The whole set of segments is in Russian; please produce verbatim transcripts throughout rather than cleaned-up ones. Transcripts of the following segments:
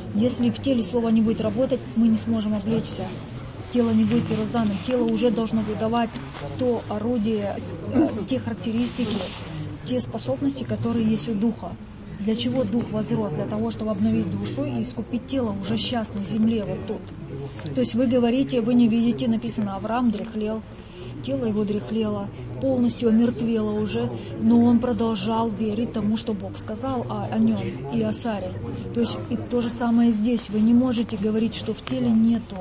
Если в теле слово не будет работать, мы не сможем облечься. Тело не будет первозданным. Тело уже должно выдавать то орудие, те характеристики, те способности, которые есть у духа. Для чего дух возрос? Для того, чтобы обновить душу и искупить тело уже сейчас на земле, вот тут. То есть вы говорите, вы не видите, написано, Авраам дряхлел, тело его дряхлело, полностью омертвело уже, но он продолжал верить тому, что Бог сказал о, о нем и о Саре. То есть и то же самое здесь. Вы не можете говорить, что в теле нету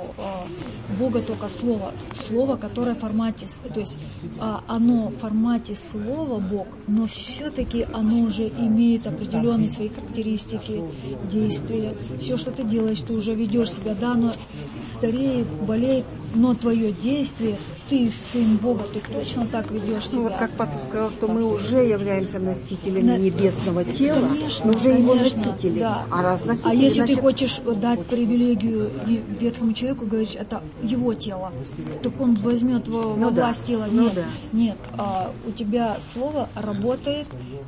э, Бога, только Слово. Слово, которое в формате, то есть э, оно в формате Слова Бог, но все-таки оно уже имеет определенные свои характеристики, действия. Все, что ты делаешь, ты уже ведешь себя, да, оно стареет, болеет, но твое действие, ты сын Бога, ты точно так ведешь себя. Ну, вот как пастор сказал, что мы уже являемся носителями На... небесного тела, конечно, мы уже конечно, его носители. Да. А, раз носители, а если значит... ты хочешь дать привилегию ветхому человеку, говоришь, это его тело, так он возьмет во, ну, во да. власть тело. Ну, нет, да. нет. А, у тебя слово работает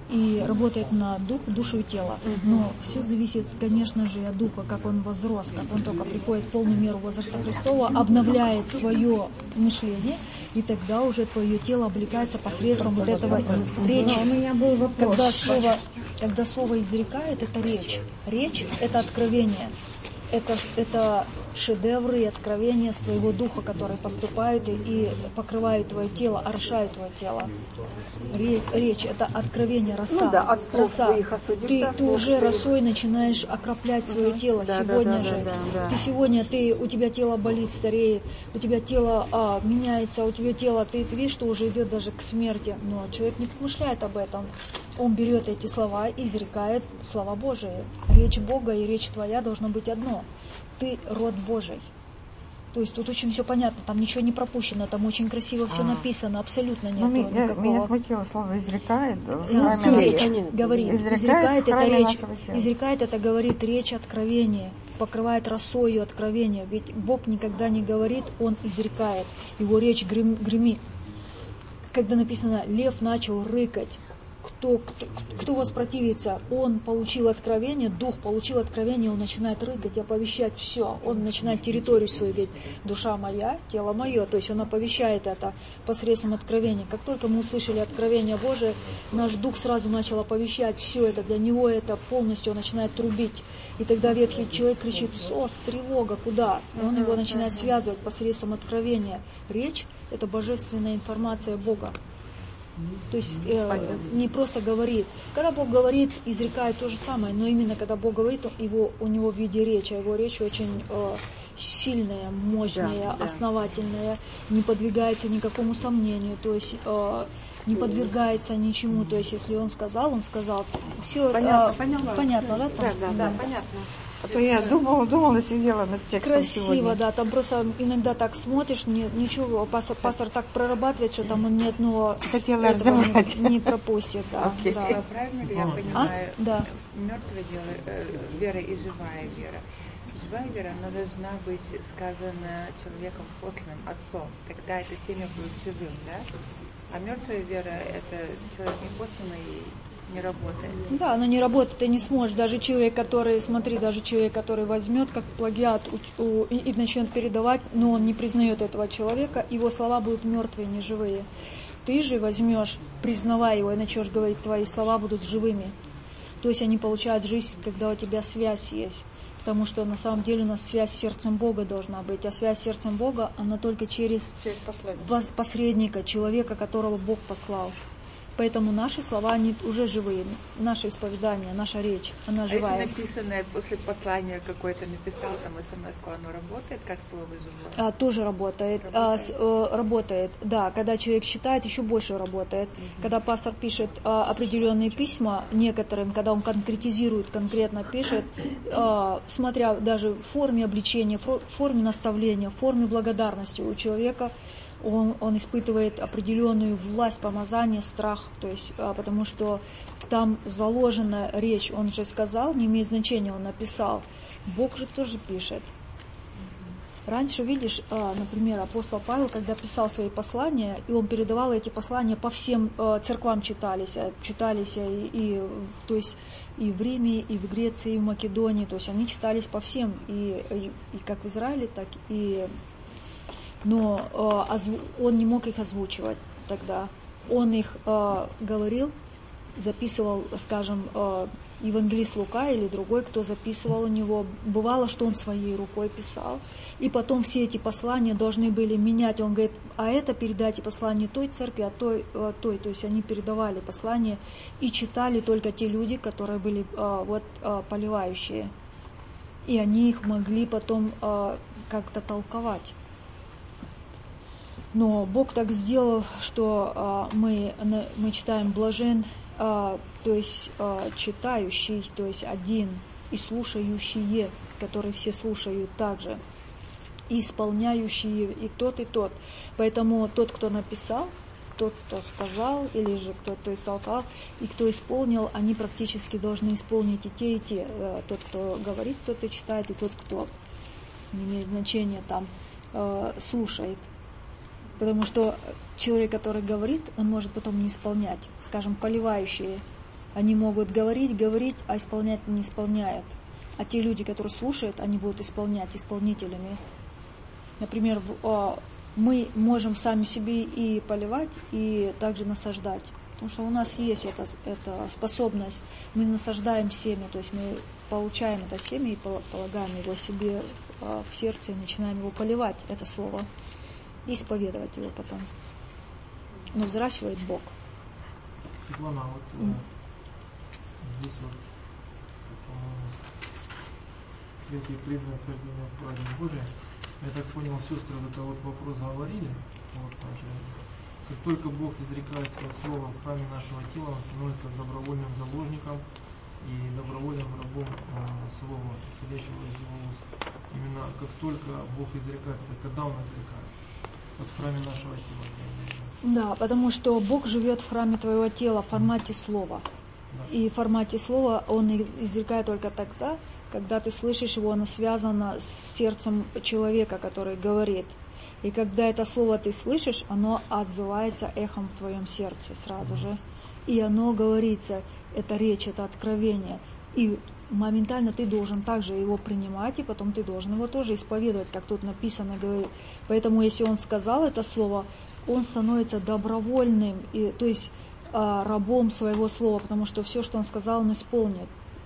и работает на дух, душу и тело. Угу. Но все зависит, конечно же, от духа, как он возрос, как он только приходит в полную меру возраста Христова, обновляет свое мышление, и тогда уже твое тело облекается посредством вот этого речи. У меня был вопрос. Когда слово, когда слово изрекает, это речь. Речь — это откровение. Это, это шедевры и откровения с твоего духа, которые поступают и, и покрывают твое тело, орошают твое тело. Речь, речь — это откровение, роса. Ну да, от слов роса. своих осудишься, Ты, ты уже своих. Росой начинаешь окроплять свое uh-huh. тело да, сегодня да, да, же. Да, да, да. Ты сегодня, ты, у тебя тело болит, стареет, у тебя тело а, меняется, у тебя тело, ты видишь, что уже идет даже к смерти. Но человек не помышляет об этом. Он берет эти слова и изрекает слова Божии. Речь Бога и речь твоя должно быть одно. Ты род Божий. То есть тут очень все понятно, там ничего не пропущено, там очень красиво все а. написано, абсолютно нет. Ну, меня, меня смутило слово «изрекает». Ну, все речь говорит. Изрекает, изрекает это речь. Тела. Изрекает это говорит речь откровения, покрывает росою откровения. Ведь Бог никогда не говорит, Он изрекает. Его речь грем, гремит. Когда написано «лев начал рыкать», Кто, кто, кто воспротивится, он получил откровение, дух получил откровение, он начинает рыкать, оповещать все, он начинает территорию свою, ведь душа моя, тело мое, то есть он оповещает это посредством откровения. Как только мы услышали откровение Божие, наш дух сразу начал оповещать все это, для него это полностью, он начинает трубить. И тогда ветхий человек кричит: «Сос, тревога, куда?» И он его начинает связывать посредством откровения. Речь — это божественная информация Бога. То есть э, не просто говорит. Когда Бог говорит, изрекает то же самое, но именно когда Бог говорит, его, у него в виде речи, а его речь очень э, сильная, мощная, да, основательная, да. Не подвигается никакому сомнению, то есть э, не подвергается ничему. То есть если он сказал, он сказал. Все понятно, э, понятно, понятно, да? Да, да, да, понятно. А то я думала, думала, сидела над текстом Красиво, сегодня. да, там просто иногда так смотришь, не, ничего, пастор, пастор так прорабатывает, что там он ни одного Хотела разобрать. Не, не пропустит, да. Okay. Да. А правильно ли я понимаю, а? Да. мертвая э, вера и живая вера? Живая вера, она должна быть сказана человеком посланным, отцом, тогда это семя будет живым, да? А мертвая вера, это человек не посланный, не работает. Да, она не работает, ты не сможешь. Даже человек, который, смотри, даже человек, который возьмет как плагиат у, у, и, и начнет передавать, но он не признает этого человека, его слова будут мертвые, не живые. Ты же возьмешь, признавая его, и начнешь говорить, твои слова будут живыми. То есть они получают жизнь, когда у тебя связь есть. Потому что на самом деле у нас связь с сердцем Бога должна быть. А связь с сердцем Бога, она только через, через посредника, человека, которого Бог послал. Поэтому наши слова, они уже живые. Наше исповедание, наша речь, она живая. А если написанное после послания какое-то написал, там смс-ку, оно работает как слово живое? А, тоже работает. Работает. А, с, э, работает, да. Когда человек считает, еще больше работает. Mm-hmm. Когда пастор пишет а, определенные письма некоторым, когда он конкретизирует, конкретно пишет, а, смотря даже в форме обличения, в форме наставления, в форме благодарности у человека, Он, он испытывает определенную власть, помазание, страх, то есть, а, потому что там заложена речь, он же сказал, не имеет значения, он написал. Бог же тоже пишет. Раньше, видишь, например, апостол Павел, когда писал свои послания, и он передавал эти послания по всем церквам читались, читались и, и, то есть, и в Риме, и в Греции, и в Македонии, то есть они читались по всем, и, и, и как в Израиле, так и... Но он не мог их озвучивать тогда. Он их говорил, записывал, скажем, евангелист Лука или другой, кто записывал у него. Бывало, что он своей рукой писал. И потом все эти послания должны были менять. Он говорит, а это передайте послание той церкви, а той, а той. То есть они передавали послания и читали только те люди, которые были а, вот, а, поливающие. И они их могли потом а, как-то толковать. Но Бог так сделал, что а, мы, мы читаем блажен, а, то есть а, читающий, то есть один, и слушающие, которые все слушают также, и исполняющие, и тот, и тот. Поэтому тот, кто написал, тот, кто сказал, или же кто-то истолковал, и кто исполнил, они практически должны исполнить и те, и те. Тот, кто говорит, тот и читает, и тот, кто, не имеет значения, там, а, слушает. Потому что человек, который говорит, он может потом не исполнять. Скажем, поливающие, они могут говорить, говорить, а исполнять не исполняют. А те люди, которые слушают, они будут исполнять, исполнителями. Например, мы можем сами себе и поливать, и также насаждать. Потому что у нас есть эта, эта способность. Мы насаждаем семя, то есть мы получаем это семя и полагаем его себе в сердце и начинаем его поливать, это слово. И исповедовать его потом. Но взращивает Бог. Светлана, вот mm. здесь вот, по-моему, третий признак хождения в правде Божия. Я так понял, сестры вот это вот вопрос говорили. Вот, как только Бог изрекает свое слово в храме нашего тела, он становится добровольным заложником и добровольным рабом э, слова, исходящего из его уст. Именно как только Бог изрекает, это когда он изрекает. Вот в храме нашего тела. Да, потому что Бог живет в храме твоего тела в формате слова. Да. И в формате слова Он изрекает только тогда, когда ты слышишь его, оно связано с сердцем человека, который говорит. И когда это слово ты слышишь, оно отзывается эхом в твоем сердце сразу же. И оно говорится, это речь, это откровение. И моментально ты должен также его принимать, и потом ты должен его тоже исповедовать, как тут написано, говорит. Поэтому, если он сказал это слово, он становится добровольным, и, то есть а, рабом своего слова, потому что все, что он сказал, он исполнит.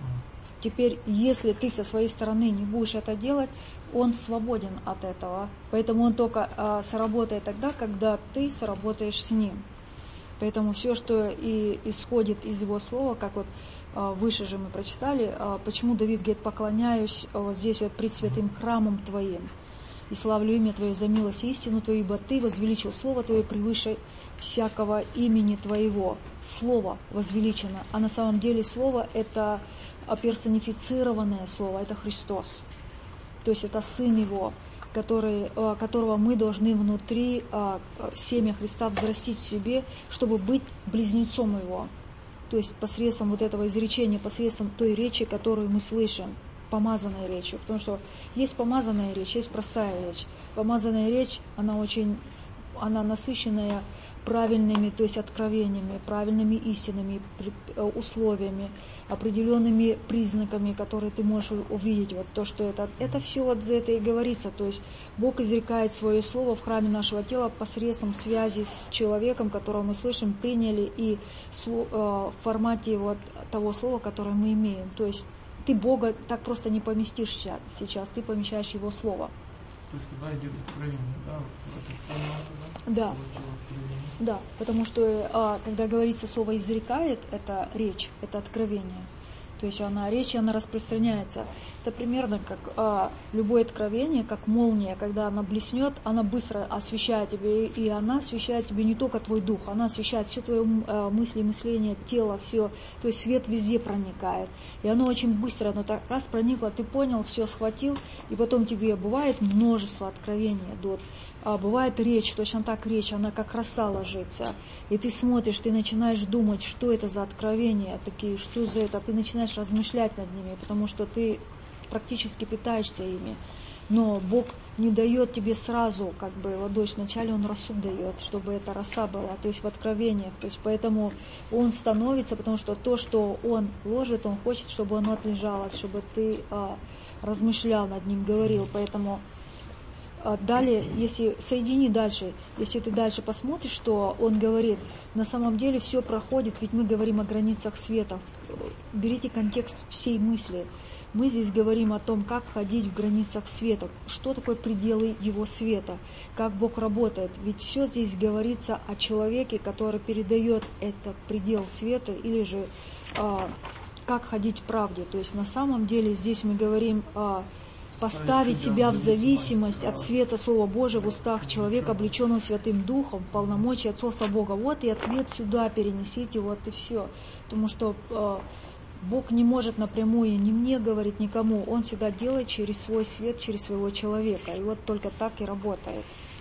Теперь, если ты со своей стороны не будешь это делать, он свободен от этого. Поэтому он только а, сработает тогда, когда ты сработаешь с ним. Поэтому все, что и исходит из его слова, как вот выше же мы прочитали, почему Давид говорит, поклоняюсь вот здесь вот пред святым храмом Твоим, и славлю имя Твое за милость и истину Твою, ибо Ты возвеличил Слово Твое превыше всякого имени Твоего. Слово возвеличено, а на самом деле Слово это персонифицированное Слово, это Христос. То есть это Сын Его, который, которого мы должны внутри семя Христа взрастить в себе, чтобы быть близнецом Его. То есть посредством вот этого изречения, посредством той речи, которую мы слышим, помазанной речью. Потому что есть помазанная речь, есть простая речь. Помазанная речь, она очень, она насыщенная правильными, то есть откровениями, правильными истинами, условиями, определенными признаками, которые ты можешь увидеть. Вот то, что это, это все вот за это и говорится. То есть Бог изрекает свое слово в храме нашего тела посредством связи с человеком, которого мы слышим, приняли, и в формате вот того слова, которое мы имеем. То есть ты Бога так просто не поместишь сейчас, ты помещаешь Его слово. То есть когда идет откровение, да? Вот, да. Да, потому что а, когда говорится слово изрекает, это речь, это откровение. То есть она, речь, она распространяется. Это примерно как а, любое откровение, как молния, когда она блеснет, она быстро освещает тебе, и она освещает тебе не только твой дух, она освещает все твои а, мысли, мышления, тело, все. То есть свет везде проникает. И оно очень быстро, оно так раз проникло, ты понял, все схватил, и потом тебе бывает множество откровений идут. А бывает речь, точно так речь, она как роса ложится. И ты смотришь, ты начинаешь думать, что это за откровения такие, что за это. Ты начинаешь размышлять над ними, потому что ты практически питаешься ими. Но Бог не дает тебе сразу, как бы, ладошь, вначале Он росу дает, чтобы эта роса была, то есть в откровениях. То есть поэтому Он становится, потому что то, что Он ложит, Он хочет, чтобы оно отлежалось, чтобы ты а, размышлял над ним, говорил. Поэтому а, далее, если соедини дальше, если ты дальше посмотришь, что Он говорит, на самом деле все проходит, ведь мы говорим о границах света. Берите контекст всей мысли. Мы здесь говорим о том, как ходить в границах света, что такое пределы Его света, как Бог работает. Ведь все здесь говорится о человеке, который передает этот предел света, или же а, как ходить в правде. То есть на самом деле здесь мы говорим о поставить себя в зависимость от света Слова Божия в устах человека, облеченного Святым Духом, полномочий Отцовства Бога. Вот и ответ сюда перенесите, вот и все. Потому что а, Бог не может напрямую ни мне говорить, никому. Он всегда делает через свой свет, через своего человека. И вот только так и работает.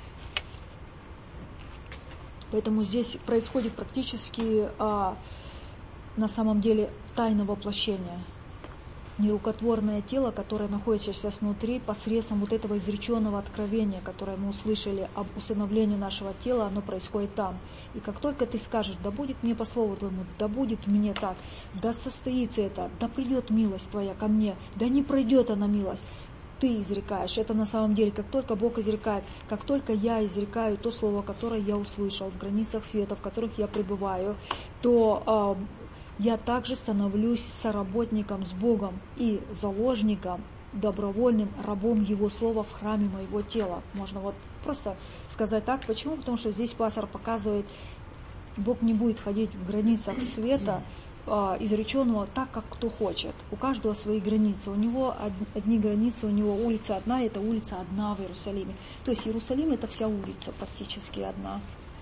Поэтому здесь происходит практически а, на самом деле тайна воплощения. Нерукотворное тело, которое находится сейчас внутри, посредством вот этого изреченного откровения, которое мы услышали об усыновлении нашего тела, оно происходит там. И как только ты скажешь, да будет мне по слову твоему, да будет мне так, да состоится это, да придет милость твоя ко мне, да не пройдет она милость, ты изрекаешь. Это на самом деле, как только Бог изрекает, как только я изрекаю то слово, которое я услышал в границах света, в которых я пребываю, то я также становлюсь соработником с Богом и заложником, добровольным рабом Его Слова в храме моего тела. Можно вот просто сказать так. Почему? Потому что здесь пастор показывает, Бог не будет ходить в границах света, э, изреченного так, как кто хочет. У каждого свои границы. У него одни границы, у него улица одна, и эта улица одна в Иерусалиме. То есть Иерусалим — это вся улица практически одна.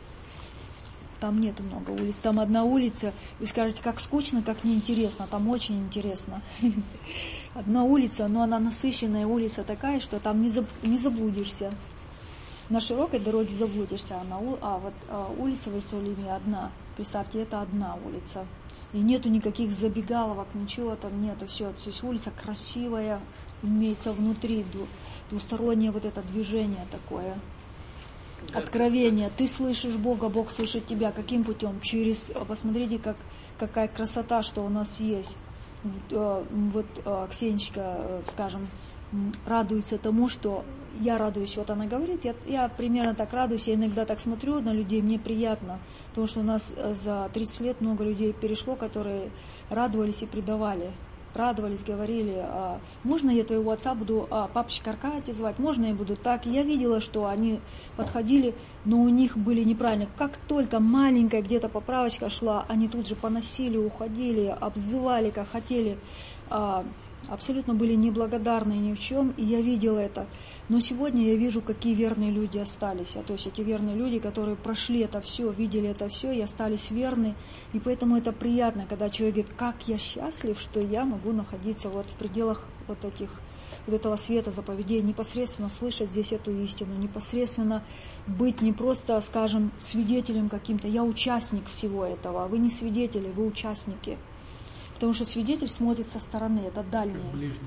Там нету много улиц, там одна улица. Вы скажете, как скучно, как неинтересно. Там очень интересно. Одна улица, но она насыщенная улица такая, что там не, заб, не заблудишься. На широкой дороге заблудишься, а, на, а вот а, улица в Иерусалиме одна. Представьте, это одна улица. И нету никаких забегаловок, ничего там нету. Все, то есть улица красивая, имеется внутри двустороннее вот это движение такое. Откровение. Ты слышишь Бога, Бог слышит тебя. Каким путем? Через, посмотрите, как, какая красота, что у нас есть. Вот Ксенечка, скажем, радуется тому, что я радуюсь. Вот она говорит, я, я примерно так радуюсь, я иногда так смотрю на людей, мне приятно. Потому что у нас за тридцать лет много людей перешло, которые радовались и предавали. Радовались, говорили, а, можно я твоего отца буду а, папочка Аркадий звать, можно я буду так. И я видела, что они подходили, но у них были неправильно. Как только маленькая где-то поправочка шла, они тут же поносили, уходили, обзывали, как хотели. А, абсолютно были неблагодарны ни в чем, и я видела это. Но сегодня я вижу, какие верные люди остались. А то есть эти верные люди, которые прошли это все, видели это все и остались верны. И поэтому это приятно, когда человек говорит, как я счастлив, что я могу находиться вот в пределах вот этих, вот этого света заповедей, непосредственно слышать здесь эту истину, непосредственно быть не просто, скажем, свидетелем каким-то. Я участник всего этого. Вы не свидетели, вы участники. Потому что свидетель смотрит со стороны, это дальние. Ближние.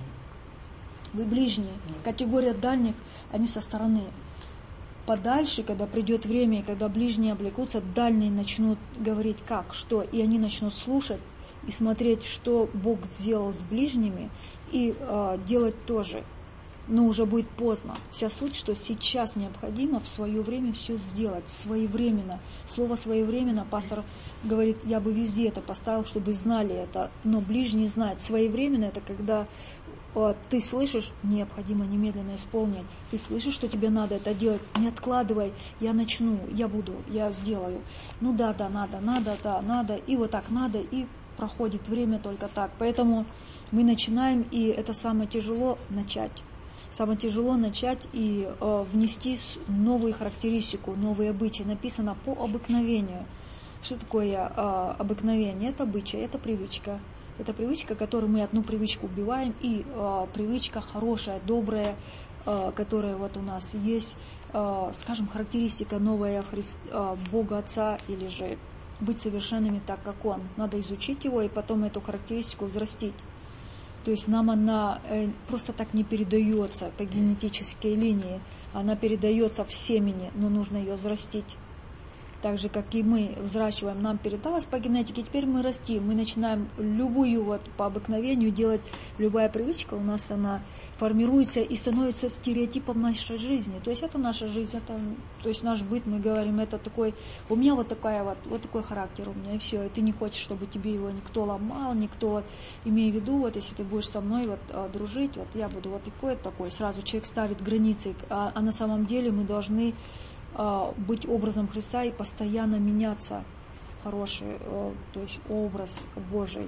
Вы ближние. Категория дальних, они со стороны. Подальше, когда придет время, и когда ближние облекутся, дальние начнут говорить как, что, и они начнут слушать и смотреть, что Бог сделал с ближними, и э, делать тоже. Но уже будет поздно. Вся суть, что сейчас необходимо в свое время все сделать, своевременно. Слово «своевременно» пастор говорит, я бы везде это поставил, чтобы знали это, но ближние знают. Своевременно — это когда э, ты слышишь, необходимо немедленно исполнять. Ты слышишь, что тебе надо это делать, не откладывай, я начну, я буду, я сделаю. Ну да, да, надо, надо, да, надо, и вот так надо, и проходит время только так. Поэтому мы начинаем, и это самое тяжело начать. Самое тяжело начать и э, внести новую характеристику, новые обычаи. Написано по обыкновению. Что такое э, обыкновение? Это обычай, это привычка. Это привычка, которую мы одну привычку убиваем, и э, привычка хорошая, добрая, э, которая вот у нас есть, э, скажем, характеристика новая Христ, э, Бога Отца, или же быть совершенными так, как Он. Надо изучить его и потом эту характеристику взрастить. То есть нам она э, просто так не передается по генетической линии. Она передается в семени, но нужно ее взрастить. Так же, как и мы взращиваем, нам передалось по генетике, теперь мы растим, мы начинаем любую вот по обыкновению делать, любая привычка у нас, она формируется и становится стереотипом нашей жизни. То есть это наша жизнь, это, то есть наш быт, мы говорим, это такой, у меня вот, такая вот, вот такой характер у меня, и все, и ты не хочешь, чтобы тебе его никто ломал, никто, имея в виду, вот если ты будешь со мной вот дружить, вот я буду вот такой, такой, сразу человек ставит границы, а, а на самом деле мы должны быть образом Христа и постоянно меняться в хороший, то есть образ Божий.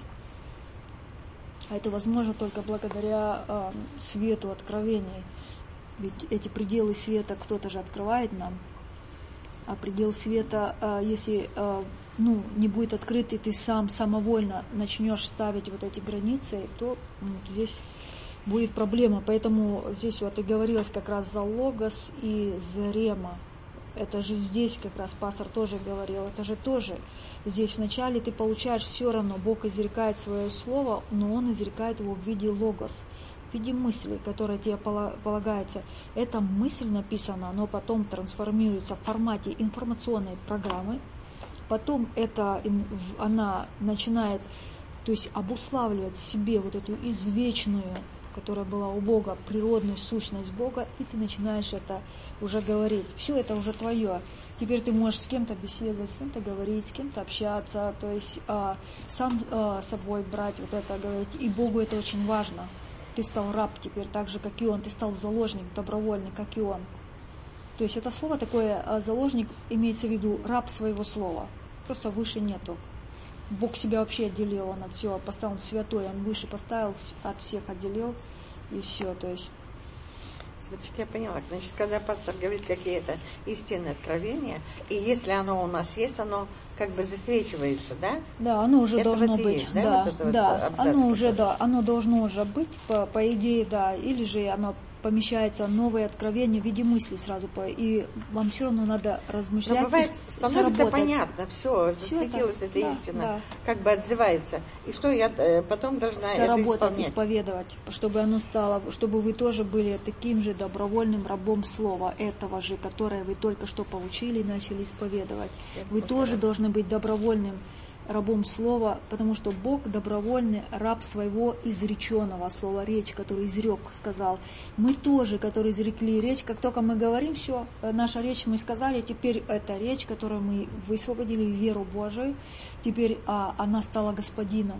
А это возможно только благодаря свету откровений. Ведь эти пределы света кто-то же открывает нам. А предел света, если ну, не будет открыт, и ты сам самовольно начнешь ставить вот эти границы, то ну, здесь будет проблема. Поэтому здесь вот и говорилось как раз за логос и за рема. Это же здесь как раз пастор тоже говорил, это же тоже здесь вначале ты получаешь все равно, Бог изрекает свое слово, но Он изрекает его в виде логос, в виде мысли, которая тебе полагается. Эта мысль написана, но потом трансформируется в формате информационной программы, потом это, она начинает, то есть обуславливать себе вот эту извечную, которая была у Бога, природную сущность Бога, и ты начинаешь это уже говорить. Все это уже твое. Теперь ты можешь с кем-то беседовать, с кем-то говорить, с кем-то общаться, то есть а, сам а, собой брать вот это, говорить. И Богу это очень важно. Ты стал раб теперь, так же, как и Он. Ты стал заложник, добровольный, как и Он. То есть это слово такое, а, заложник, имеется в виду раб своего слова. Просто выше нету. Бог себя вообще отделил, Он от всего поставил, Он святой, Он выше поставил, от всех отделил, и все, то есть. Светочка, я поняла. Значит, когда пастор говорит какие-то истинные откровения, и если оно у нас есть, оно как бы засвечивается, да? Да, оно уже это должно вот быть, есть, да, да, вот да, вот оно уже, да, оно должно уже быть, по, по идее, да, или же оно помещается новое откровение в виде мысли сразу, и вам все равно надо размышлять. Но бывает, и становится понятно, все, засветилась эта да, истина, да. как бы отзывается. И что я э, потом должна соработать, это исполнять? Исповедовать, чтобы оно стало, чтобы вы тоже были таким же добровольным рабом слова этого же, которое вы только что получили и начали исповедовать. Это вы тоже раз. должны быть добровольным рабом слова, потому что Бог добровольный раб своего изреченного слова, речь, который изрек, сказал. Мы тоже, которые изрекли речь, как только мы говорим, все, наша речь мы сказали, теперь эта речь, которую мы высвободили в веру Божию, теперь а, она стала господином.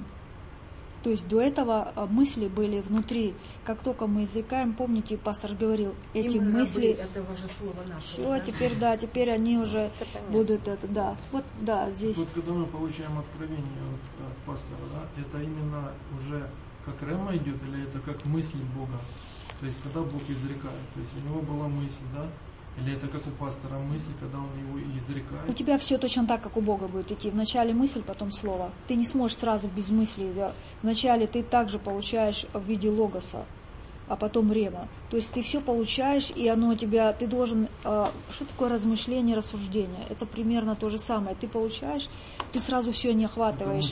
То есть до этого мысли были внутри. Как только мы изрекаем, помните, пастор говорил, эти мысли... этого же слова нашего. Все, да? теперь, да, теперь они уже будут это, да. Вот, да, здесь... Вот когда мы получаем откровение от, от пастора, да, это именно уже как рема идет, или это как мысль Бога? То есть когда Бог изрекает, то есть у него была мысль, да? Или это как у пастора мысль, когда он его изрекает? У тебя все точно так, как у Бога будет идти. Вначале мысль, потом слово. Ты не сможешь сразу без мысли. Вначале ты также получаешь в виде логоса, а потом рема. То есть ты все получаешь, и оно у тебя, ты должен, что такое размышление, рассуждение? Это примерно то же самое. Ты получаешь, ты сразу все не охватываешь.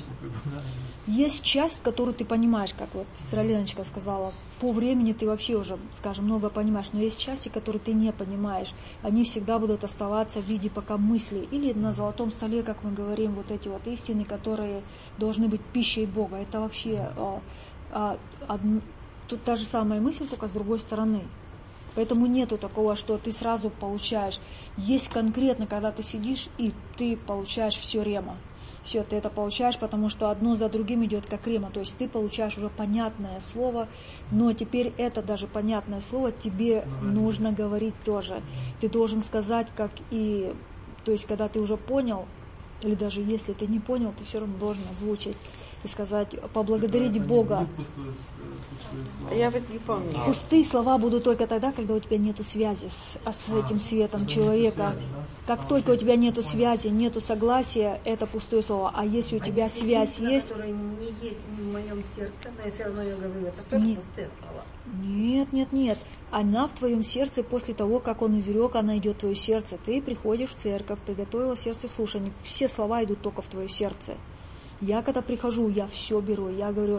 Есть часть, которую ты понимаешь, как вот сестра Леночка сказала, по времени ты вообще уже, скажем, много понимаешь, но есть части, которые ты не понимаешь. Они всегда будут оставаться в виде пока мыслей. Или на золотом столе, как мы говорим, вот эти вот истины, которые должны быть пищей Бога. Это вообще а, а, одно, тут та же самая мысль, только с другой стороны. Поэтому нету такого, что ты сразу получаешь. Есть конкретно, когда ты сидишь, и ты получаешь все рема. Все, ты это получаешь, потому что одно за другим идет как рема. То есть ты получаешь уже понятное слово, но теперь это даже понятное слово тебе нужно говорить тоже. Ты должен сказать, как и... То есть когда ты уже понял, или даже если ты не понял, ты все равно должен озвучить и сказать, поблагодарить это Бога. Пустые, пустые слова. Я вот не помню. Пустые слова будут только тогда, когда у тебя нет связи с, с А, этим светом когда человека. нету связи, да? Как А, только окей. у тебя нет Понял. связи, нет согласия, это пустое слово. А если у тебя связь есть... Которая не есть в моем сердце, но я все равно ее говорю, это тоже Не- пустые слова. Нет, нет, нет. Она в твоем сердце после того, как он изрек, она идет в твое сердце. Ты приходишь в церковь, приготовила сердце слушания. Все слова идут только в твое сердце. Я когда прихожу, я все беру. Я говорю,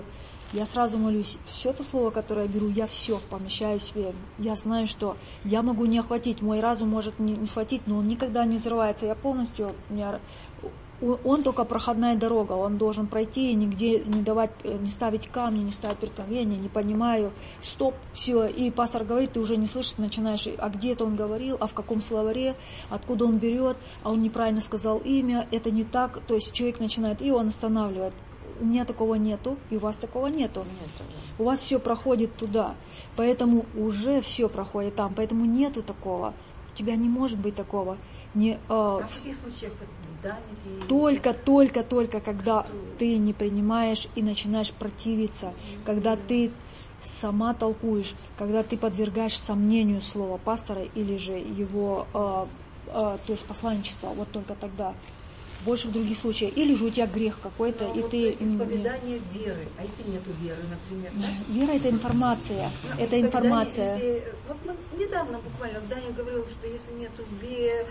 Я сразу молюсь, все то слово, которое я беру, я все помещаю в себе. Я знаю, что я могу не охватить, мой разум может не, не схватить, но он никогда не взрывается. Я полностью, у меня, он только проходная дорога, он должен пройти и нигде не давать, не ставить камни, не ставить преткновения, не понимаю, стоп, все. И пастор говорит, ты уже не слышишь, начинаешь, а где это он говорил, а в каком словаре, откуда он берет, а он неправильно сказал имя, это не так. То есть человек начинает, и он останавливает. У меня такого нету, и у вас такого нету. Нету, да. У вас все проходит туда, поэтому уже все проходит там, поэтому нету такого. У тебя не может быть такого. Не, э, А в каких случаях да, не- только, только, только, когда ты не принимаешь и начинаешь противиться, когда ты сама толкуешь, когда ты подвергаешь сомнению слова пастора или же его, э, э, то есть посланничество, вот только тогда. Больше в других случаях. Или же у тебя грех какой-то, Ну, и вот ты... исповедание веры. А если нету веры, например? Да? Вера — это информация. Ну, Это исповедание, информация. если- вот мы недавно буквально Даня говорил, что если нету веры,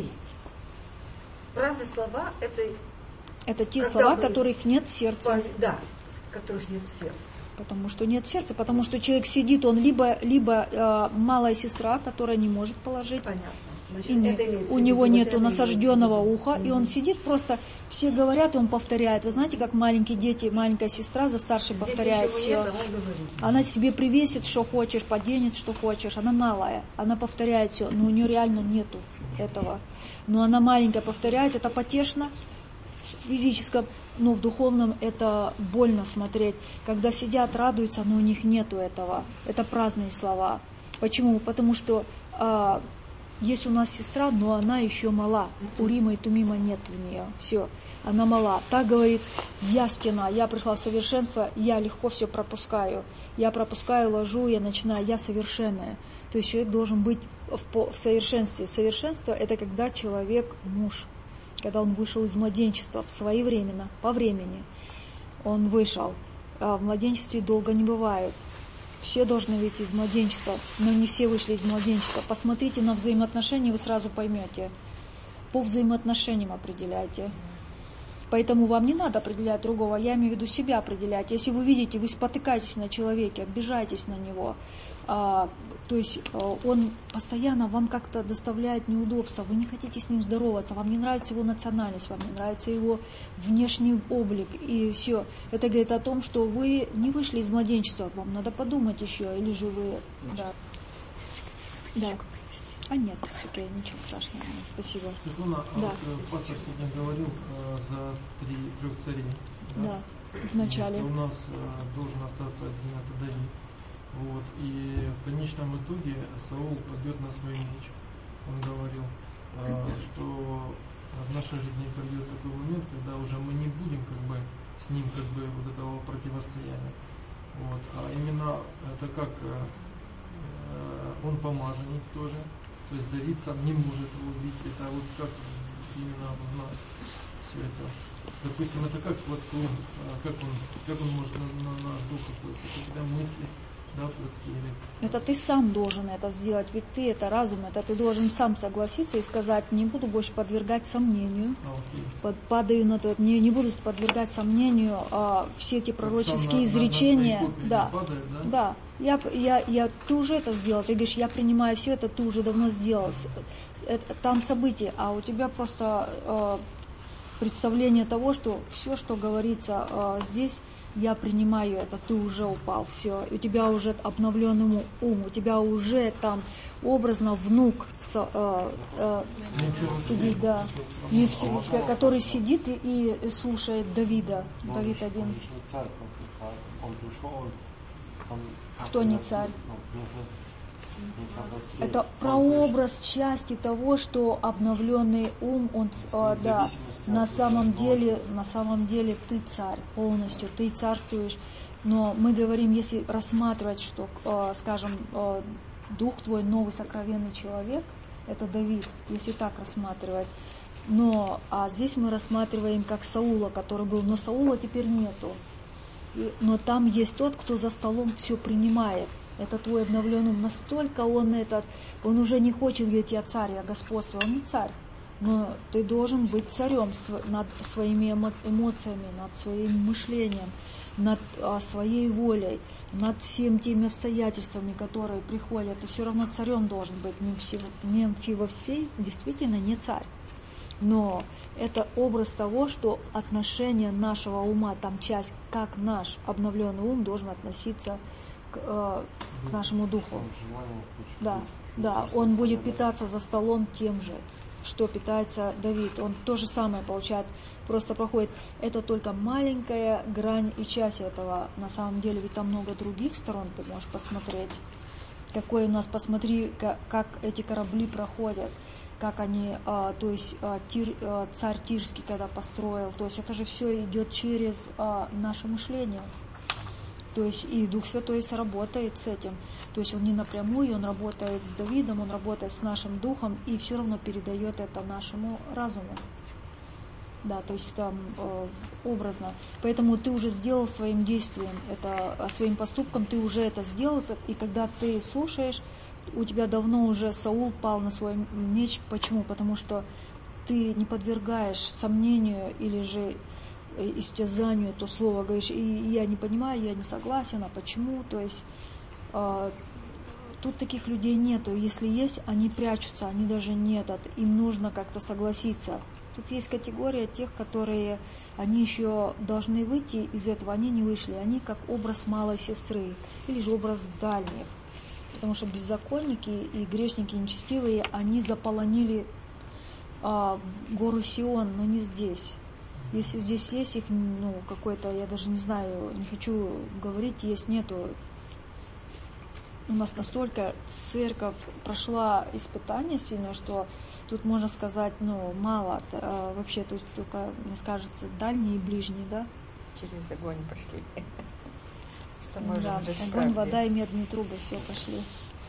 фразы, слова, это Это те Когда слова, вы- которых нет в сердце. да, которых нет в сердце. Потому что нет в сердце, потому что человек сидит, он либо, либо э, малая сестра, которая не может положить, Понятно. Значит, и не- это имеется у в него виду, вот нету это насажденного имеется в виду. уха, и он сидит просто, все говорят, и он повторяет. Вы знаете, как маленькие дети, маленькая сестра за старшей Здесь повторяет ничего все. нет, а он говорит. Она себе привесит, что хочешь, поденет, что хочешь. Она малая, она повторяет все, но у нее реально нету этого. Но она маленькая повторяет, это потешно, в физическом, но в духовном это больно смотреть. Когда сидят, радуются, но у них нету этого. Это праздные слова. Почему? Потому что а, есть у нас сестра, но она еще мала. Урима и Тумима нет в нее. Все, она мала. Так говорит, я стена, я пришла в совершенство, я легко все пропускаю. Я пропускаю, ложу, я начинаю, я совершенная. То есть человек должен быть в, в совершенстве. Совершенство — это когда человек муж, когда он вышел из младенчества своевременно, по времени. Он вышел. А в младенчестве долго не бывает. Все должны выйти из младенчества, но не все вышли из младенчества. Посмотрите на взаимоотношения, вы сразу поймете. По взаимоотношениям определяйте. Поэтому вам не надо определять другого, я имею в виду себя определять. Если вы видите, вы спотыкаетесь на человеке, обижаетесь на него, а, то есть а, он постоянно вам как-то доставляет неудобства, вы не хотите с ним здороваться, вам не нравится его национальность, вам не нравится его внешний облик, и все. Это говорит о том, что вы не вышли из младенчества, вам надо подумать еще, или же вы... Да. Да. А нет, окей, ничего страшного, спасибо. Светлана, а Да. вот, э, пастор сегодня говорил э, за три, трех царей. Да, в начале. Что у нас э, должен остаться один, это Давид. Вот. И в конечном итоге Саул пойдет на свой меч. Он говорил, э, что в нашей жизни придет такой момент, когда уже мы не будем как бы с ним как бы вот этого противостояния. Вот. А именно это как э, э, он помазанник тоже. То есть Давид сам не может его убить. Это вот как именно в нас все это. Допустим, это как плотской ум, как он, как он может на, на наш дух какой-то, какие-то мысли, да, плотские или... Это ты сам должен это сделать, ведь ты это разум, это ты должен сам согласиться и сказать, не буду больше подвергать сомнению, А, окей. под, падаю на то, не, не буду подвергать сомнению а, все эти пророческие Сам на- на- на изречения. свои копии Да, не падает, да? да. Я, я, я, ты уже это сделал, ты говоришь, я принимаю все это, ты уже давно сделал. С- это- там события, а у тебя просто э, представление того, что все, что говорится э, здесь, я принимаю это, ты уже упал, все, у тебя уже обновленный ум, у тебя уже там образно внук с, э, э, сидит, да, Мефисбофет, который сидит и, и слушает Давида, Но Давид он, один. он же не царь, он, пришел, он пришел, он, он, Кто не царь? Ну, не, не, не фантазирует. Это Он прообраз части того, что обновленный ум, он, э, да, на самом деле, на самом деле ты царь полностью, ты царствуешь. Но мы говорим, если рассматривать, что, э, скажем, э, дух твой новый сокровенный человек, это Давид, если так рассматривать. Но а здесь мы рассматриваем как Саула, который был, но Саула теперь нету. И, но там есть тот, кто за столом все принимает. Это твой обновленный ум. Настолько он этот, он уже не хочет говорить, я царь, я господствую. Он не царь. Но ты должен быть царем над своими эмо- эмоциями, над своим мышлением, над а, своей волей, над всеми теми обстоятельствами, которые приходят, ты все равно царем должен быть. Мемфивосей действительно не царь. Но это образ того, что отношение нашего ума, там часть, как наш обновленный ум должен относиться к, э, к нашему духу. Да, да, он будет питаться за столом тем же, что питается Давид. Он то же самое получает, просто проходит. Это только маленькая грань и часть этого. На самом деле, ведь там много других сторон ты можешь посмотреть. Какой у нас, посмотри, как, как эти корабли проходят. Как они, а, то есть а, Тир, а, царь Тирский когда построил, то есть это же все идет через а, наше мышление. То есть и Дух Святой сработает с этим. То есть он не напрямую, он работает с Давидом, он работает с нашим духом и все равно передает это нашему разуму. Да, то есть там э, образно. Поэтому ты уже сделал своим действием, это, своим поступком ты уже это сделал, и когда ты слушаешь, у тебя давно уже Саул пал на свой меч. Почему? Потому что ты не подвергаешь сомнению или же истязанию то слово, говоришь, и я не понимаю, я не согласен, а почему? То есть э, тут таких людей нету. Если есть, они прячутся, они даже нет. Им нужно как-то согласиться. Тут есть категория тех, которые, они еще должны выйти из этого, они не вышли. Они как образ малой сестры или же образ дальних. Потому что беззаконники и грешники нечестивые, они заполонили а, гору Сион, но не здесь. Если здесь есть их, ну, какой-то, я даже не знаю, не хочу говорить, есть, нету. У нас настолько церковь прошла испытание сильное, что тут можно сказать, ну, мало. А, вообще, то есть только, мне кажется, дальние и ближние, да? Через огонь пошли. Что Да, огонь, вода и медные трубы, все пошли.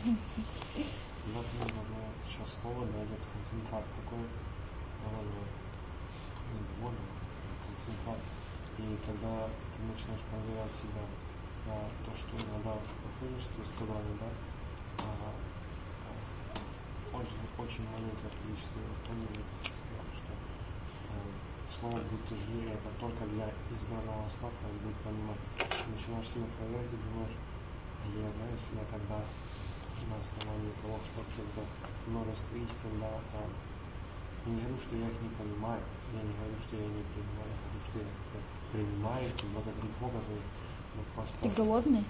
Сейчас слово дает концентрат такой, довольно воду, концентрат. И когда ты начинаешь проверять себя на то, что иногда находишься в собрании, да, а, а, очень, очень маленькое количество помнили, что а, слово будет тяжелее, это только для избранного снаха будет понимать. Ты начинаешь себя проверять и думаешь, а я, знаешь, я тогда на основании того, что как бы множество истин, да, а, я не говорю, что я их не понимаю, я не говорю, что я не принимаю, я говорю, что я их принимаю и благодарю Бога за них. Но просто Ты голодный?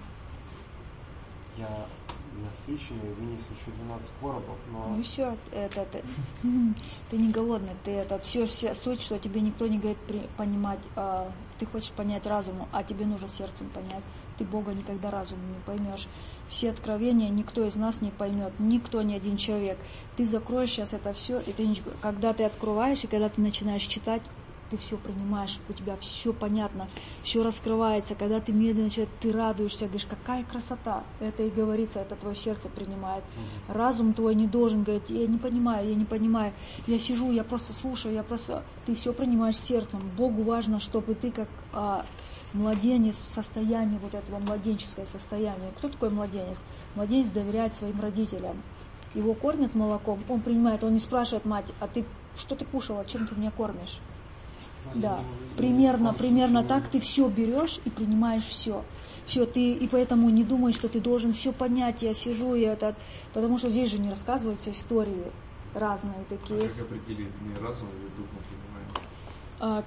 Я насыщенный, вынес еще двенадцать коробов, но... Ну все, это, это, ты не голодный, ты это, все, вся суть, что тебе никто не говорит при, понимать, а, ты хочешь понять разумом, а тебе нужно сердцем понять. Ты Бога никогда разумом не поймешь. Все откровения никто из нас не поймет, никто, ни один человек. Ты закроешь сейчас это все, и ты, когда ты открываешь, и когда ты начинаешь читать, ты все принимаешь, у тебя все понятно, все раскрывается. Когда ты медленно начинаешь, ты радуешься, говоришь, какая красота. Это и говорится, это твое сердце принимает. Mm-hmm. Разум твой не должен говорить, я не понимаю, я не понимаю. Я сижу, я просто слушаю, я просто... Ты все принимаешь сердцем. Богу важно, чтобы ты как а, младенец в состоянии вот этого младенческого состояния. Кто такой младенец? Младенец доверяет своим родителям. Его кормят молоком, он принимает, он не спрашивает мать, а ты что ты кушала, чем ты меня кормишь? Да, примерно, примерно так ты все берешь и принимаешь все. Все, ты, и поэтому не думай, что ты должен все понять, я сижу, и это, потому что здесь же не рассказываются истории разные такие. Как определить, мне разум или дух мы понимаем? А,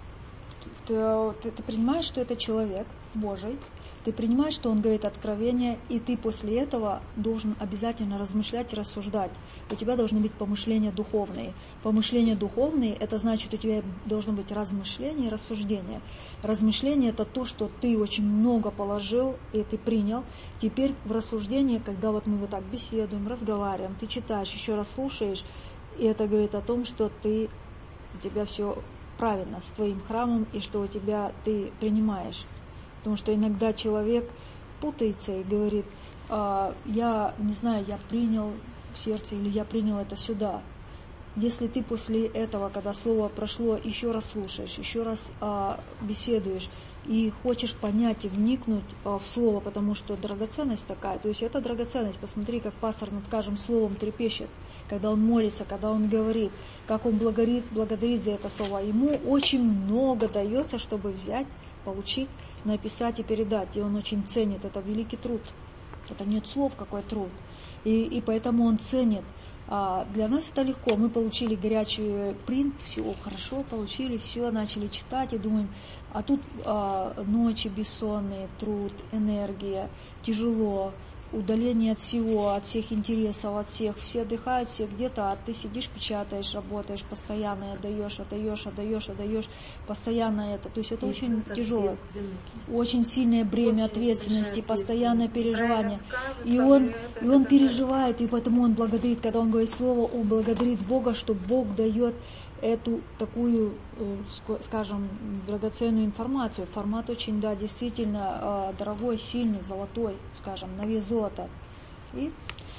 ты, ты, ты принимаешь, что это человек Божий, ты принимаешь, что он говорит откровение, и ты после этого должен обязательно размышлять и рассуждать. У тебя должны быть помышления духовные. Помышления духовные, это значит, у тебя должно быть размышление и рассуждение. Размышление – это то, что ты очень много положил, и ты принял. Теперь в рассуждении, когда вот мы вот так беседуем, разговариваем, ты читаешь, еще раз слушаешь, и это говорит о том, что ты, у тебя все правильно с твоим храмом, и что у тебя ты принимаешь. Потому что иногда человек путается и говорит, а, я не знаю, я принял в сердце или я принял это сюда. Если ты после этого, когда слово прошло, еще раз слушаешь, еще раз а, беседуешь и хочешь понять и вникнуть а, в слово, потому что драгоценность такая, то есть это драгоценность. Посмотри, как пастор над каждым словом трепещет, когда он молится, когда он говорит, как он благодарит, благодарит за это слово. Ему очень много дается, чтобы взять, получить написать и передать. И он очень ценит. Это великий труд. Это нет слов, какой труд. И, и поэтому он ценит. А для нас это легко. Мы получили горячий принт, все хорошо, получили, все, начали читать и думаем, а тут а, ночи бессонные, труд, энергия, тяжело, удаление от всего, от всех интересов, от всех, все отдыхают, все где-то, а ты сидишь, печатаешь, работаешь, постоянно отдаешь, отдаешь, отдаешь, отдаешь, постоянно это. То есть это и очень тяжело, очень сильное бремя очень ответственности, постоянное переживание. И он, и он переживает, и поэтому он благодарит, когда он говорит слово, он благодарит Бога, что Бог дает эту такую, скажем, драгоценную информацию. Формат очень, да, действительно дорогой, сильный, золотой, скажем, на вес золота. И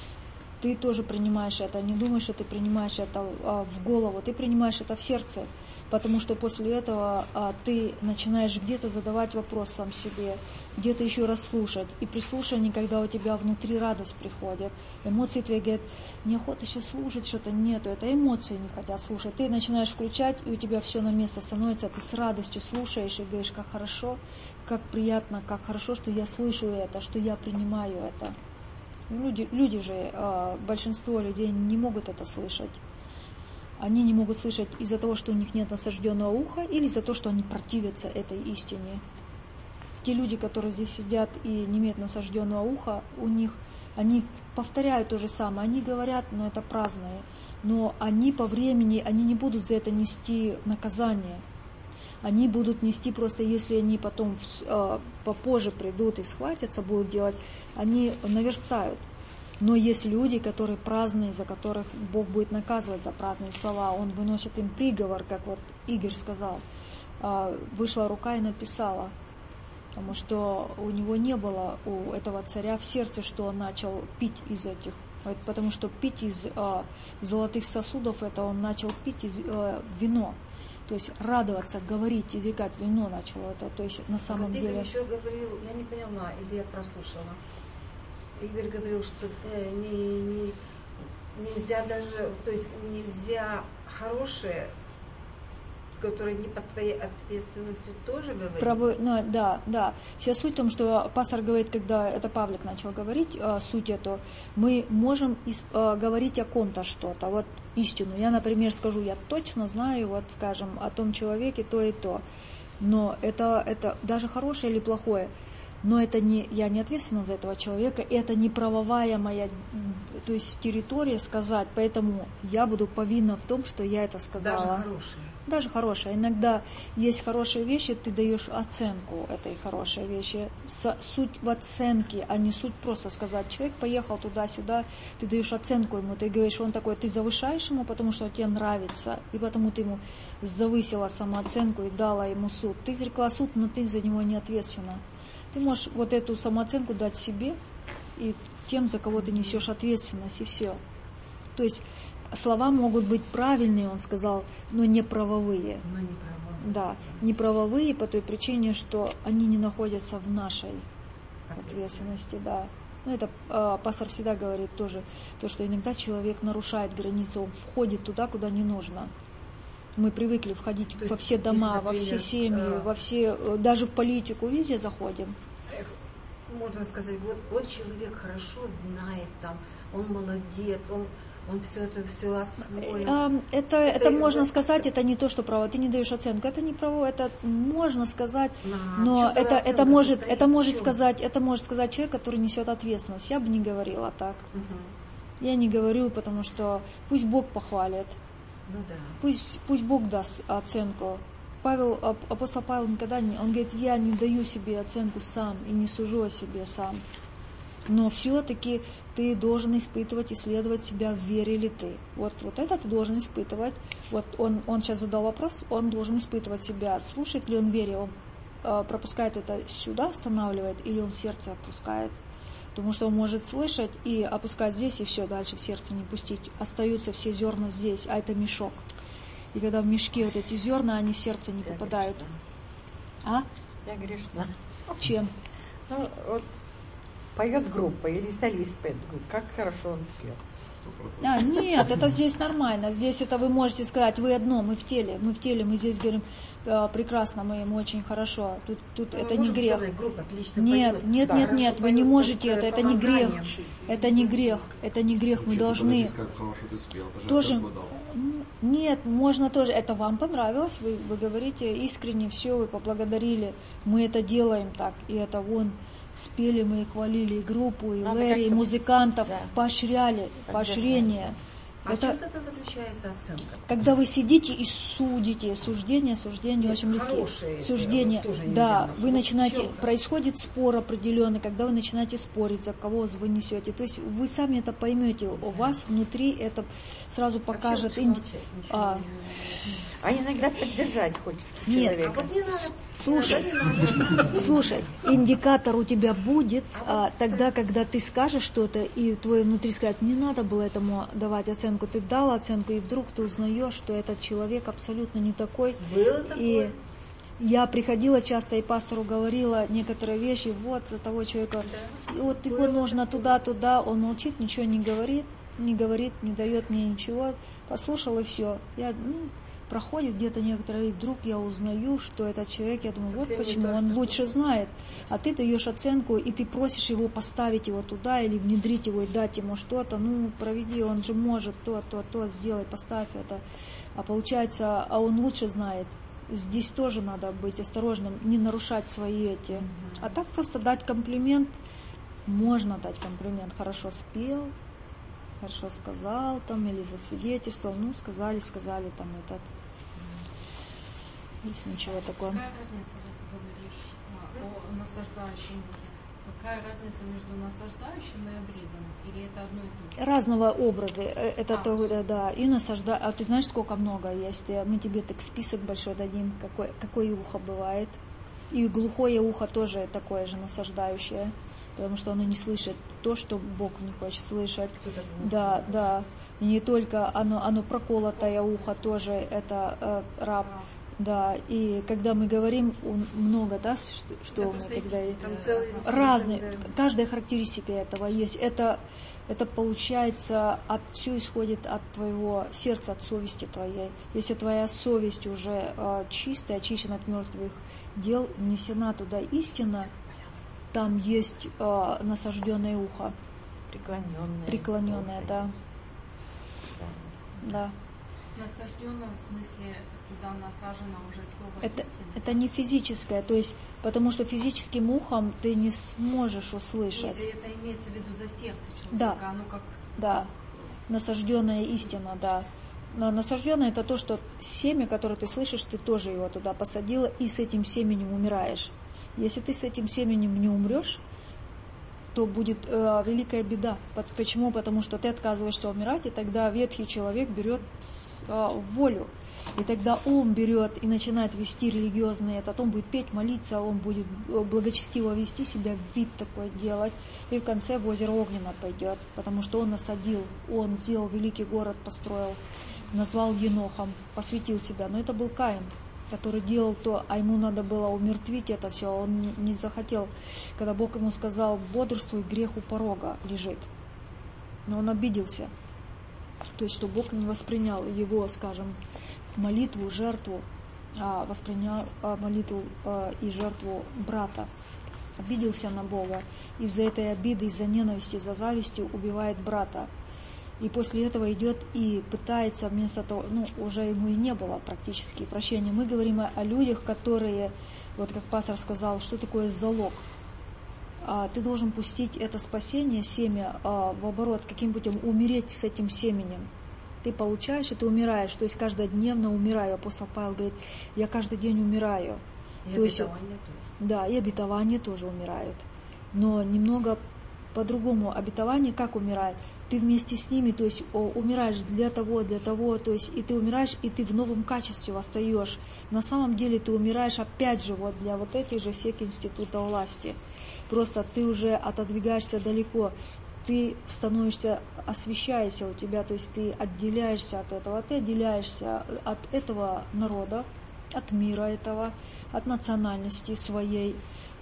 ты тоже принимаешь это, не думаешь, что ты принимаешь это в голову, ты принимаешь это в сердце, потому что после этого ты начинаешь где-то задавать вопрос сам себе, где-то еще раз слушать. И при слушании, когда у тебя внутри радость приходит, эмоции твои говорят, неохота сейчас слушать что-то, нету, это эмоции не хотят слушать. Ты начинаешь включать, и у тебя все на место становится, ты с радостью слушаешь и говоришь, как хорошо, как приятно, как хорошо, что я слышу это, что я принимаю это. Люди, люди же, большинство людей не могут это слышать. Они не могут слышать из-за того, что у них нет насажденного уха, или из-за того, что они противятся этой истине. Те люди, которые здесь сидят и не имеют насажденного уха, у них, они повторяют то же самое, они говорят, но это праздное. Но они по времени, они не будут за это нести наказание. Они будут нести просто, если они потом э, попозже придут и схватятся, будут делать, они наверстают. Но есть люди, которые праздные, за которых Бог будет наказывать за праздные слова. Он выносит им приговор, как вот Игорь сказал. Вышла рука и написала. Потому что у него не было, у этого царя, в сердце, что он начал пить из этих. Потому что пить из золотых сосудов, это он начал пить из вино. То есть радоваться, говорить, изрекать, вино начало это. То есть на самом вот деле... Игорь еще говорил, я не поняла, или я прослушала. Игорь говорил, что э, не, не, нельзя даже, то есть нельзя хорошее, которые не под твоей ответственностью, тоже говорить. Право, ну, да, да. Вся суть в том, что пастор говорит, когда это Павлик начал говорить, э, суть эту, мы можем из, э, говорить о ком-то что-то, вот истину. Я, например, скажу, я точно знаю, вот, скажем, о том человеке то и то, но это, это даже хорошее или плохое, но это не, я не ответственна за этого человека, это не правовая моя, то есть территория сказать, поэтому я буду повинна в том, что я это сказала. Даже хорошее. Даже хорошее. Иногда есть хорошие вещи, ты даешь оценку этой хорошей вещи. Суть в оценке, а не суть просто сказать, человек поехал туда-сюда, ты даешь оценку ему, ты говоришь, он такой, ты завышаешь ему, потому что тебе нравится, и потому ты ему завысила самооценку и дала ему суд. Ты изрекла суд, но ты за него не ответственна. Ты можешь вот эту самооценку дать себе и тем, за кого ты несешь ответственность, и все. То есть слова могут быть правильные, он сказал, но не правовые. Но не правовые. Да, не правовые по той причине, что они не находятся в нашей ответственности. Да. Ну, это э, пастор всегда говорит тоже, то, что иногда человек нарушает границы, он входит туда, куда не нужно. Мы привыкли входить во все дома, если, например, во все семьи, э, во все, даже в политику, везде заходим. Можно сказать, вот, вот человек хорошо знает, там, он молодец, он, он все это все освоил. Это, это, это можно сказать, это не то, что право, ты не даешь оценку, это не право, это можно сказать, а, но это, это, может, это, может сказать, это может сказать человек, который несет ответственность. Я бы не говорила так. Угу. Я не говорю, потому что пусть Бог похвалит. Ну, да. Пусть, пусть Бог даст оценку. Павел, апостол Павел никогда не, он говорит, я не даю себе оценку сам и не сужу о себе сам. Но все-таки ты должен испытывать, исследовать себя, в вере ли ты. Вот, вот это ты должен испытывать. Вот он, он сейчас задал вопрос, он должен испытывать себя, слушает ли он в вере, он э, пропускает это сюда, останавливает, или он в сердце опускает. Потому что он может слышать и опускать здесь, и все, дальше в сердце не пустить. Остаются все зерна здесь, а это мешок. И когда в мешке вот эти зерна, они в сердце не Я попадают. Грешна. А? Я грешна. Чем? Ну, вот поет группа или солист поет группа, как хорошо он спел. А, нет, это здесь нормально. Здесь это вы можете сказать, вы одно, мы в теле. Мы в теле, мы здесь говорим э, прекрасно, мы, мы очень хорошо. Тут, тут это не грех. Сказать, группа отлично Нет, поет. нет, Да, нет, нет, вы поет, не можете как, это, это по не грех. познаниям. Это не грех, это не грех, мы должны... Как хорошо ты спел, ты же Тоже, оценку дал. нет, можно тоже, это вам понравилось, вы, вы говорите искренне, все, вы поблагодарили, мы это делаем так, и это вон, спели мы, и хвалили и группу, и Надо Лэри, и как-то- музыкантов, да. поощряли, поощрение. А Это, в чем это заключается оценка? когда вы сидите и судите, суждение, суждение Нет, очень близки. хорошее, Суждение, тоже нельзя. да, Вот вы в начинаете, чём-то. происходит спор определенный, когда вы начинаете спорить, за кого вы несете. То есть вы сами это поймете, у вас внутри это сразу покажет. Вообще лучше инди- молчать, ничего а, не- А иногда поддержать хочется Нет. А человека. вот не надо. Слушай, не надо. слушай, индикатор у тебя будет А а, вот, тогда, когда ты скажешь что-то, и твой внутри скажет, не надо было этому давать оценку, ты дал оценку, и вдруг ты узнаешь, что этот человек абсолютно не такой. Было И такое? я приходила часто и пастору говорила некоторые вещи, вот за того человека, Да. вот его Было нужно такое. туда-туда, он молчит, ничего не говорит, не говорит, не дает мне ничего, послушал и все. Я, ну, проходит где-то некоторое, и вдруг я узнаю, что этот человек, я думаю, вот Совсем не почему то, он что лучше знает, а ты даешь оценку, и ты просишь его поставить его туда, или внедрить его и дать ему что-то, ну, проведи, он же может то, то, то, сделай, поставь это, а получается, а он лучше знает. Здесь тоже надо быть осторожным, не нарушать свои эти, а так просто дать комплимент, можно дать комплимент, хорошо спел, хорошо сказал там, или засвидетельствовал, ну, сказали, сказали там этот. Если ничего такого. Какая разница, вот ты говоришь а, о насаждающем Боге? Какая разница между насаждающим и обрезанным? Или это одно и то же? Разного образа. Э, Это А. то, да, да. И насажда. А ты знаешь, сколько много есть? Э, Мы тебе так список большой дадим, какое, какое ухо бывает. И глухое ухо тоже такое же насаждающее, потому что оно не слышит то, что Бог не хочет слышать. Кто-то Да, да. И не только оно, оно проколотое ухо тоже, это э, раб. Да, и когда мы говорим у- много, да, что, что Да, мы просто когда... эпитеты, Там да. целый список, Разные, да. каждая характеристика этого есть. Это, это получается, от, все исходит от твоего сердца, от совести твоей. Если твоя совесть уже э, чистая, очищена от мертвых дел, внесена туда истина, там есть э, насажденное ухо, Преклоненное. преклоненное, да, да. Насажденное в смысле, туда насажено уже слово Это, истины. это не физическое, то есть, потому что физическим ухом ты не сможешь услышать. И это имеется в виду за сердце человека, Да. оно как... Да, насажденная истина, да. Но насажденное это то, что семя, которое ты слышишь, ты тоже его туда посадила, и с этим семенем умираешь. Если ты с этим семенем не умрешь, то будет э, великая беда. Пот- Почему? Потому что ты отказываешься умирать, и тогда ветхий человек берет с- э, волю. И тогда он берет и начинает вести религиозный этот, он будет петь, молиться, он будет э, благочестиво вести себя, вид такой делать, и в конце в озеро Огненно пойдет, потому что он насадил, он сделал великий город, построил, назвал Енохом, посвятил себя. Но это был Каин, который делал то, а ему надо было умертвить это все, он не- не захотел. Когда Бог ему сказал, бодрствуй, грех у порога лежит. Но он обиделся. То есть, что Бог не воспринял его, скажем, молитву, жертву, а воспринял а, молитву а, и жертву брата. Обиделся на Бога. Из-за этой обиды, из-за ненависти, из-за зависти убивает брата. И после этого идет и пытается вместо того, ну, уже ему и не было практически прощения. Мы говорим о, о людях, которые, вот как пастор сказал, что такое залог. А, ты должен пустить это спасение, семя, а, в оборот, каким путем умереть с этим семенем. Ты получаешь, и ты умираешь. То есть каждодневно умираю. Апостол Павел говорит, я каждый день умираю. И То есть, обетование тоже. да, и обетования тоже умирают. Но немного по-другому. Обетование как умирает? Ты вместе с ними, то есть о, умираешь для того, для того, то есть и ты умираешь, и ты в новом качестве восстаешь. На самом деле ты умираешь опять же вот для вот этих же всех институтов власти. Просто ты уже отодвигаешься далеко. Ты становишься, освещаешься у тебя, то есть ты отделяешься от этого, ты отделяешься от этого народа, от мира этого, от национальности своей,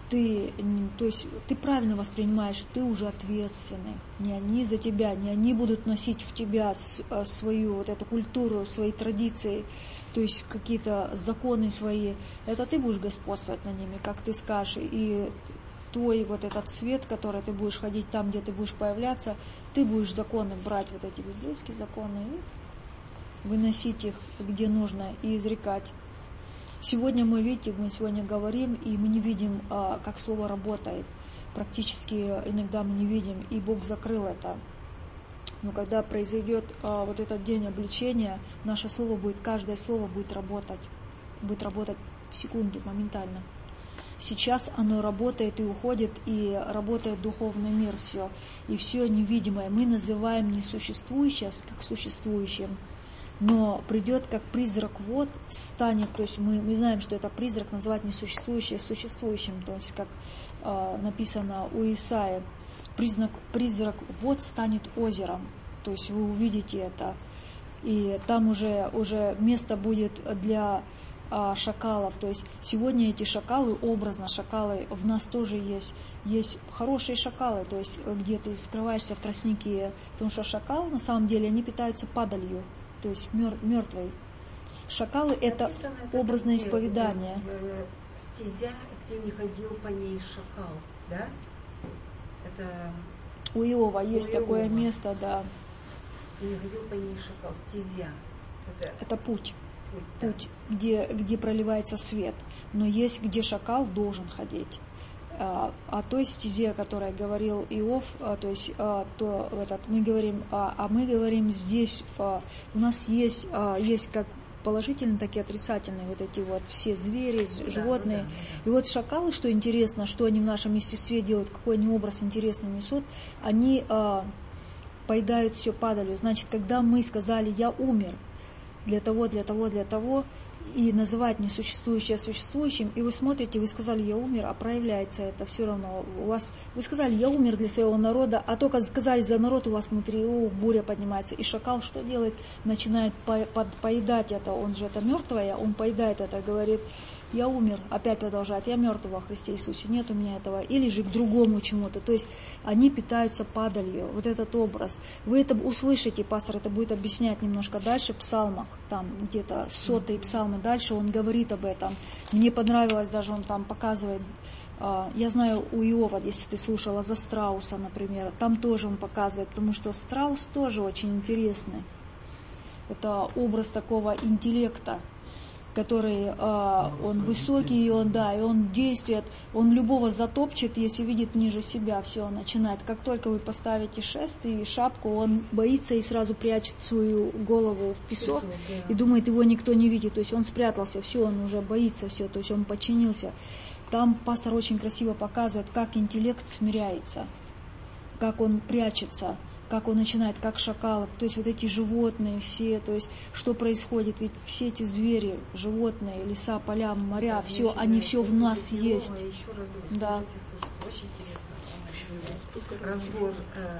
ты, то есть ты правильно воспринимаешь, ты уже ответственный. Не они за тебя, не они будут носить в тебя свою вот эту культуру, свои традиции, то есть какие-то законы свои. Это ты будешь господствовать над ними, как ты скажешь. И твой вот этот свет, который ты будешь ходить там, где ты будешь появляться, ты будешь законы брать, вот эти библейские законы, и выносить их, где нужно, и изрекать. Сегодня мы, видите, мы сегодня говорим, и мы не видим, как слово работает. Практически иногда мы не видим, и Бог закрыл это. Но когда произойдет вот этот день обличения, наше слово будет, каждое слово будет работать. Будет работать в секунду, моментально. Сейчас оно работает и уходит, и работает духовный мир, все. И все невидимое мы называем несуществующее как существующим. Но придет как призрак вод, станет, то есть мы, мы знаем, что это призрак, называть несуществующее существующим, то есть как э, написано у Исаии, признак, призрак вод станет озером, то есть вы увидите это, и там уже, уже место будет для э, шакалов, то есть сегодня эти шакалы, образно шакалы в нас тоже есть, есть хорошие шакалы, то есть где ты скрываешься в тростнике, потому что шакал на самом деле они питаются падалью, то есть мертвой. Шакалы — это образное исповедание. Стезя, где не ходил по ней шакал, да? Это у Иова есть у такое Иова. место, да. Где не ходил по ней шакал, стезя. Это, это путь, путь, да. путь, где, где проливается свет. Но есть, где шакал должен ходить. А, а той стезе, о которой говорил Иов, а, то есть а, то этот, мы говорим, а, а мы говорим здесь, а, у нас есть, а, есть как положительные, так и отрицательные вот эти вот все звери, да, животные. Да, да, да. И вот шакалы, что интересно, что они в нашем естестве делают, какой они образ интересный несут, они а, поедают все падалью. Значит, когда мы сказали «я умер» для того, для того, для того, и называть несуществующее существующим, и вы смотрите, вы сказали «я умер», а проявляется это все равно. У вас, вы сказали «я умер для своего народа», а только сказали за народ, у вас внутри о, буря поднимается. И шакал что делает? Начинает по, по, поедать это, он же это мертвое, он поедает это, говорит «я умер», опять продолжает «я мертв во Христе Иисусе, нет у меня этого», или же к другому чему-то. То есть они питаются падалью, вот этот образ. Вы это услышите, пастор это будет объяснять немножко дальше в псалмах, там где-то сотые псалмы, дальше он говорит об этом. Мне понравилось, даже он там показывает, я знаю у Иова, если ты слушала за страуса, например, там тоже он показывает, потому что страус тоже очень интересный. Это образ такого интеллекта, который, э, он высокий, и он, да, и он действует, он любого затопчет, если видит ниже себя, все, он начинает. Как только вы поставите шест и шапку, он боится и сразу прячет свою голову в песок, и думает, его никто не видит, то есть он спрятался, все, он уже боится, все, то есть он подчинился. Там пастор очень красиво показывает, как интеллект смиряется, как он прячется, как он начинает, как шакалы, то есть вот эти животные все, то есть что происходит, ведь все эти звери, животные, леса, поля, моря, да, все, они все в нас есть. Еще раз, да. Слушайте, слушайте, очень интересно. Разбор, э,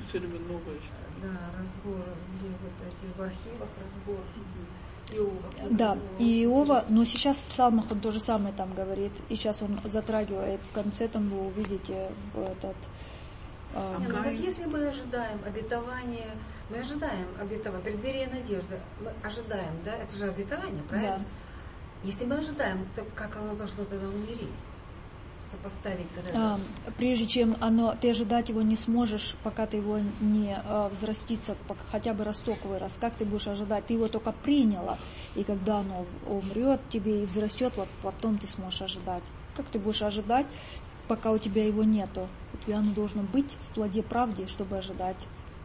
да, разбор, где вот эти в архивах разбор. Иова. Да, и Иова, но сейчас в псалмах он то же самое там говорит, и сейчас он затрагивает, в конце там вы увидите этот... Не, ну вот если мы ожидаем обетования, мы ожидаем обетования, преддверие надежды, мы ожидаем, да, это же обетование, правильно? Да. Если мы ожидаем, то как оно должно тогда умереть? Сопоставить тогда? А, прежде чем оно, ты ожидать его не сможешь, пока ты его не а, взрастится, пока хотя бы росток вырос. Как ты будешь ожидать? Ты его только приняла, и когда оно умрет тебе и взрастет, вот потом ты сможешь ожидать. Как ты будешь ожидать, пока у тебя его нету? У тебя оно должно быть в плоде правды, чтобы ожидать.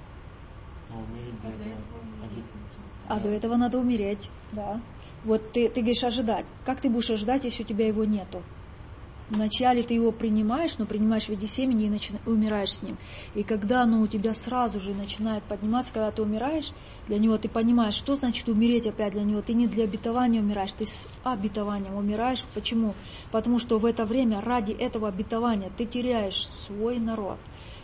А до этого надо умереть, да. Вот ты, ты говоришь ожидать. Как ты будешь ожидать, если у тебя его нету? Вначале ты его принимаешь, но принимаешь в виде семени и начи... умираешь с ним. И когда оно у тебя сразу же начинает подниматься, когда ты умираешь, для него ты понимаешь, что значит умереть опять для него. Ты не для обетования умираешь, ты с обетованием умираешь. Почему? Потому что в это время ради этого обетования ты теряешь свой народ.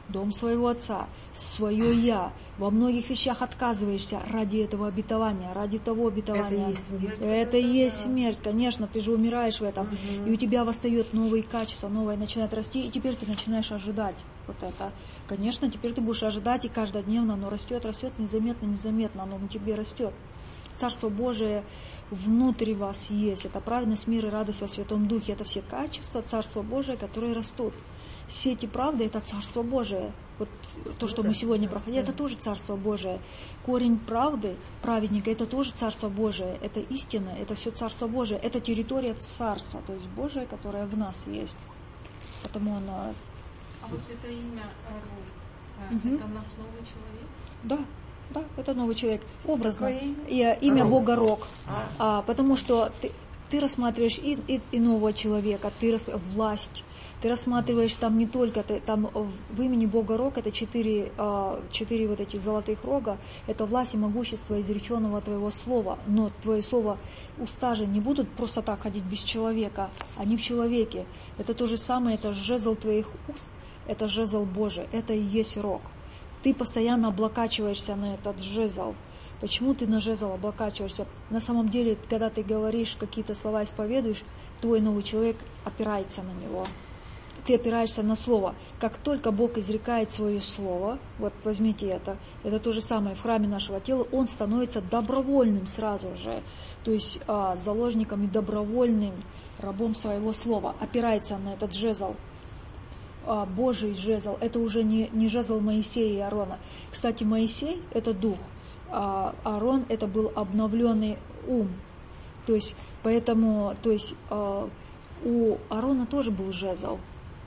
дом своего отца, свое я. Во многих вещах отказываешься ради этого обетования, ради того обетования. Это и есть смерть. Это и есть смерть, конечно, ты же умираешь в этом. Угу. И у тебя восстает новые качества, новое начинает расти, и теперь ты начинаешь ожидать вот это. Конечно, теперь ты будешь ожидать, и каждодневно оно растет, растет, незаметно, незаметно, оно на тебе растет. Царство Божие внутри вас есть. Это праведность, мир и радость во Святом Духе. Это все качества Царства Божия, которые растут. Сети правды – это Царство Божие. Вот то, что мы сегодня проходили, это тоже Царство Божие. Корень правды, праведника – это тоже Царство Божие. Это истина, это все Царство Божие. Это территория Царства, то есть Божие, которое в нас есть. Потому оно... А вот это имя Рой, Угу. это наш новый человек? Да, да, это новый человек. Образно. Какое имя? И, имя Рог. Бога Рог. А. А, потому что ты, ты рассматриваешь и, и, и нового человека, ты рас, власть. Ты рассматриваешь там не только, ты, там в имени Бога Рог это четыре, четыре вот эти золотых рога, это власть и могущество изреченного твоего слова. Но твое слово, уста же не будут просто так ходить без человека, они в человеке. Это то же самое, это жезл твоих уст, это жезл Божий, это и есть рог. Ты постоянно облокачиваешься на этот жезл. Почему ты на жезл облокачиваешься? На самом деле, когда ты говоришь, какие-то слова исповедуешь, твой новый человек опирается на него. Ты опираешься на слово. Как только Бог изрекает свое слово, вот возьмите это, это то же самое в храме нашего тела, он становится добровольным сразу же, то есть а, заложником и добровольным рабом своего слова, опирается на этот жезл. А, Божий жезл, это уже не, не жезл Моисея и Аарона. Кстати, Моисей – это дух, а Аарон – это был обновленный ум. То есть, поэтому, то есть, а, у Аарона тоже был жезл.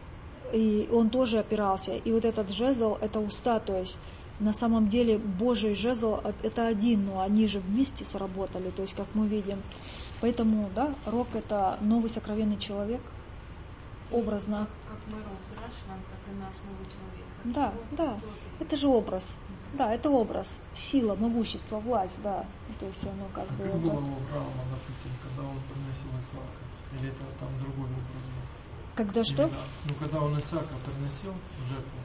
И он тоже опирался. И вот этот жезл, это уста, то есть на самом деле Божий жезл это один, но они же вместе сработали, то есть как мы видим. Поэтому, да, рог это новый сокровенный человек, образно. Как мы рог взращиваем, так и наш новый человек. Да, да, это же образ. Да, это образ, сила, могущество, власть, да. То есть оно как А бы... как это... было у Авраама, допустим, когда он приносил Исаака? Или это там другой образ был? Когда что? Да. Ну, когда он Исаака приносил в жертву,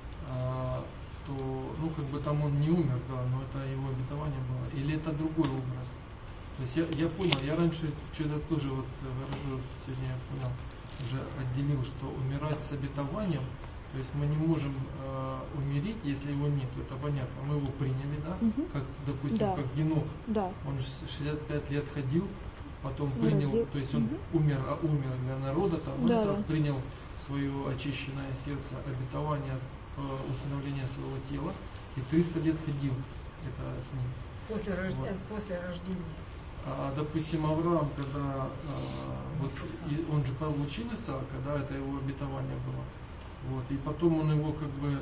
а, то, ну, как бы там он не умер, да, но это его обетование было. Или это другой образ? То есть я, я понял, я раньше что-то тоже вот, вот сегодня я понял, уже отделил, что умирать с обетованием, то есть мы не можем э, умереть, если его нет, это понятно. Мы его приняли, да, Угу. как, допустим, Да. как Енох, Да. он шестьдесят пять лет ходил, потом Ну, принял, родил. то есть он Мгм. умер, а умер для народа, там, он Да, так да. принял свое очищенное сердце, обетование э, усыновления своего тела, и триста лет ходил это с ним. После, рожд... Вот. после рождения. А, допустим, Авраам, когда а, вот, и он же получил Исаака, да, это его обетование было. Вот, и потом он его как бы,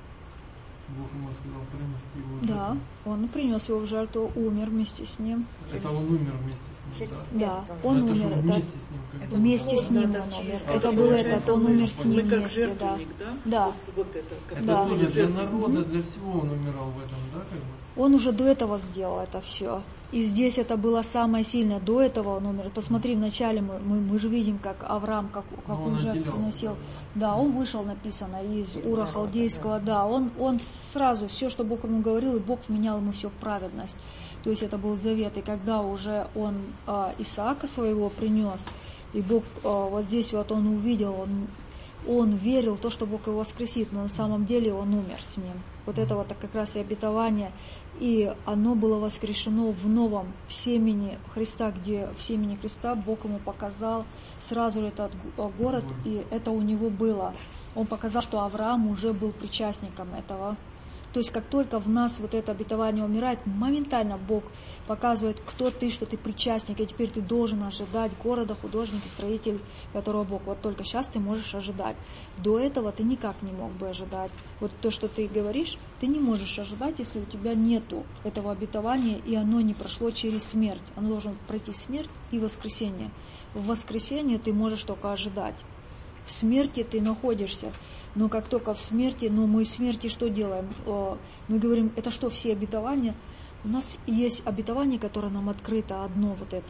Бог ему сказал принести его в Да, жертву. он принес его в жертву, умер вместе с ним. Это он умер вместе с ним, Через да. смерть Да, он он Но это умер. же Это вместе с ним. Как это бы. вместе с ним Да, он да, умер. через- Это А, был получается, этот, он умер с Мы ним как вместе, да. жертвенник, да? Да. Вот, вот это. Как Это Да. тоже для жертвенник. народа, для всего он умирал в этом, да, как бы? Он уже до этого сделал это все. И здесь это было самое сильное. До этого он умер. Посмотри, вначале мы, мы, мы же видим, как Авраам, как, какую он жертву отделялся, приносил. да. Да, он вышел, написано, из Из Ура народа, Халдейского. Да, он, он сразу, все, что Бог ему говорил, и Бог вменял ему все в праведность. То есть это был завет. И когда уже он а, Исаака своего принес, и Бог а, вот здесь вот он увидел, он, он верил в то, что Бог его воскресит, но на самом деле он умер с ним. Вот это вот как раз и обетование. И оно было воскрешено в новом, в семени Христа, где в семени Христа Бог ему показал сразу этот город, и это у него было. Он показал, что Авраам уже был причастником этого. То есть как только в нас вот это обетование умирает, моментально Бог показывает, кто ты, что ты причастник, и теперь ты должен ожидать города, художник и строитель, которого Бог. Вот только сейчас ты можешь ожидать. До этого ты никак не мог бы ожидать. Вот то, что ты говоришь, ты не можешь ожидать, если у тебя нету этого обетования, и оно не прошло через смерть. Оно должно пройти смерть и воскресение. В воскресенье ты можешь только ожидать. В смерти ты находишься, но как только в смерти, но мы в смерти что делаем? Мы говорим, это что, все обетования? У нас есть обетование, которое нам открыто, одно вот это,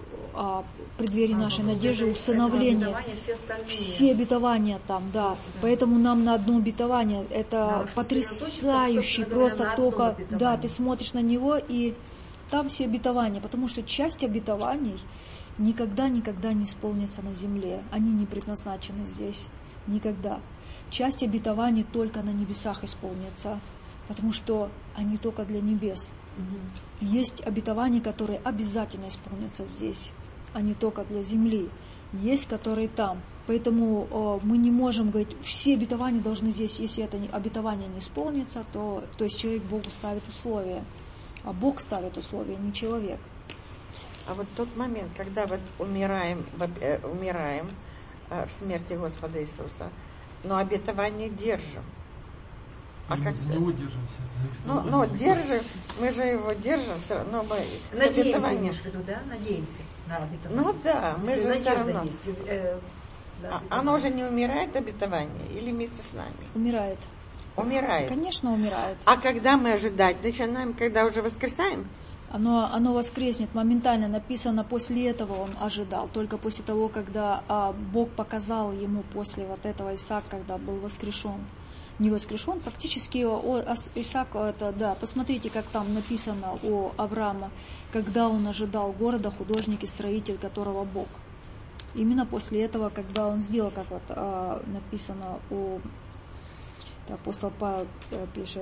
о преддверии А, нашей вот надежды, это- усыновления. это обетование, все остальные. Все обетования там, да. Да. Поэтому нам на одно обетование это Надо потрясающий, сосредоточиться, собственно говоря, просто на одном только, обетовании. да, ты смотришь на него, и там все обетования, потому что часть обетований никогда-никогда не исполнится на земле. Они не предназначены здесь. Никогда. Часть обетований только на небесах исполнится, потому что они только для небес. Есть обетования, которые обязательно исполнятся здесь, а не только для земли. Есть, которые там. Поэтому э, мы не можем говорить, все обетования должны здесь, если это не, обетование не исполнится, то, то есть человек Богу ставит условия. А Бог ставит условия, не человек. А вот тот момент, когда вот умираем, э, умираем э, в смерти Господа Иисуса, но обетование держим. А как за него держимся? За ну, ну, держим, мы же его держим, все равно мы с Надеемся, обетованием. имеешь в виду, да? Надеемся на обетование. Ну да, мы Если же все надежда равно. есть, э, да, А, оно же не умирает, обетование, или вместе с нами? Умирает. Умирает. Конечно, умирает. А когда мы ожидать начинаем, когда уже воскресаем? Оно, оно воскреснет моментально. Написано, после этого он ожидал. Только после того, когда а, Бог показал ему после вот этого Исаак, когда был воскрешен. Не воскрешен, практически о, Исаак, это, да, посмотрите, как там написано у Авраама, когда он ожидал города, художник и строитель, которого Бог. Именно после этого, когда он сделал, как вот а, написано у да, апостол Павел а, пишет.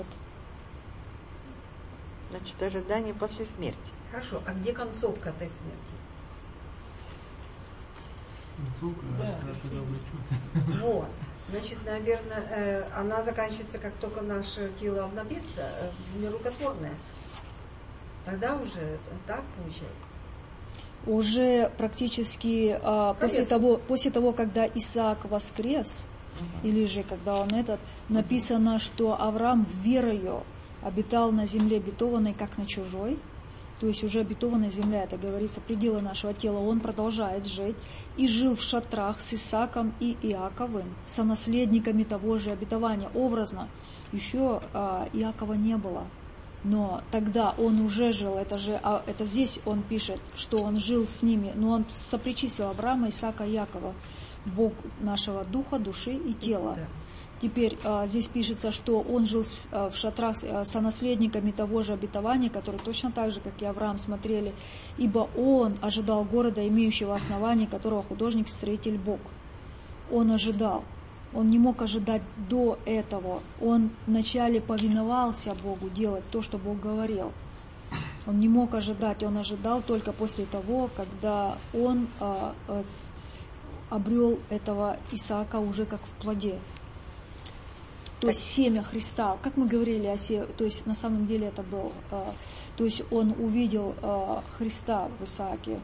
Значит, ожидание после смерти. Хорошо, а где концовка этой смерти? Концовка, Да. когда облечется. Вот. Значит, наверное, э, она заканчивается, как только наше тело обновится, э, нерукотворное. Тогда уже так получается. Уже практически а, после, того, после того, когда Исаак воскрес, uh-huh. или же когда он этот, написано, что Авраам верою обитал на земле обетованной, как на чужой. То есть уже обетованная земля, это говорится, пределы нашего тела, он продолжает жить. И жил в шатрах с Исааком и Иаковым, сонаследниками того же обетования. Образно, еще а, Иакова не было. Но тогда он уже жил, это же, а, это здесь он пишет, что он жил с ними, но он сопричислил Авраама, Исаака и Иакова, Бог нашего духа, души и тела. Да. Теперь а, здесь пишется, что он жил с, а, в шатрах а, со наследниками того же обетования, которые точно так же, как и Авраам, смотрели, ибо он ожидал города, имеющего основание, которого художник и строитель Бог. Он ожидал. Он не мог ожидать до этого. Он вначале повиновался Богу делать то, что Бог говорил. Он не мог ожидать, он ожидал только после того, когда он а, а, обрел этого Исаака уже как в плоде. То есть семя Христа, как мы говорили о се, то есть на самом деле это был, а, то есть он увидел а, Христа в Исааке,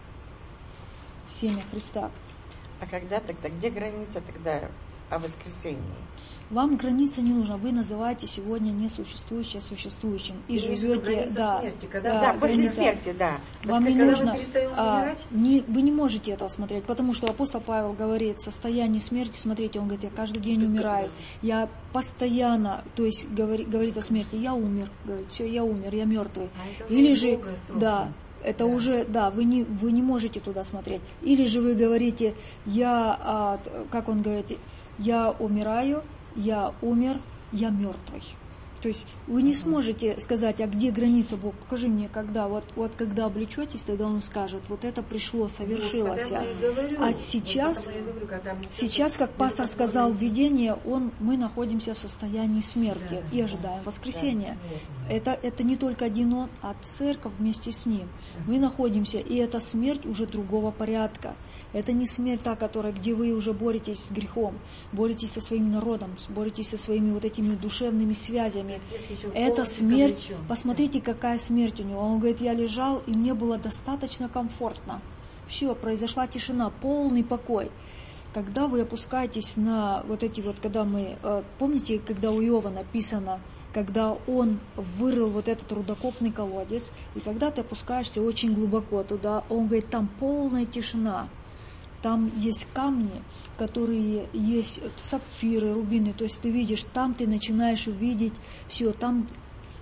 семя Христа. А когда тогда, где граница тогда о воскресении? Вам граница не нужна, вы называете сегодня несуществующее существующим и Ты живете, да, смерти, когда, да, да, после граница. смерти, да. Вам не когда нужно, мы перестаем а, умирать? не, вы не можете этого смотреть, потому что апостол Павел говорит, состояние смерти, смотрите, он говорит, я каждый день умираю, я постоянно, то есть говорит, говорит о смерти, я умер, говорит, все, я умер, я мертвый, а или же, да, это да. уже, да, вы не, вы не можете туда смотреть, или же вы говорите, я, а, как он говорит, я умираю, я умер, я мертвый. То есть вы не сможете сказать, а где граница, Бог, покажи мне, когда. Вот, вот когда облечетесь, тогда Он скажет, вот это пришло, совершилось. Вот, говорю, а сейчас, вот говорю, сейчас, как пастор сказал в видении, он, мы находимся в состоянии смерти да, и ожидаем да, воскресения. Да, это, это не только один Он, а церковь вместе с Ним. Мы находимся, и эта смерть уже другого порядка. Это не смерть та, которая, где вы уже боретесь с грехом, боретесь со своим народом, боретесь со своими вот этими душевными связями. Это смерть, посмотрите, какая смерть у него. Он говорит, я лежал, и мне было достаточно комфортно. Все, произошла тишина, полный покой. Когда вы опускаетесь на вот эти вот, когда мы, помните, когда у Иова написано, когда он вырыл вот этот рудокопный колодец, и когда ты опускаешься очень глубоко туда, он говорит, там полная тишина. Там есть камни, которые есть сапфиры, рубины, то есть ты видишь, там ты начинаешь видеть все, там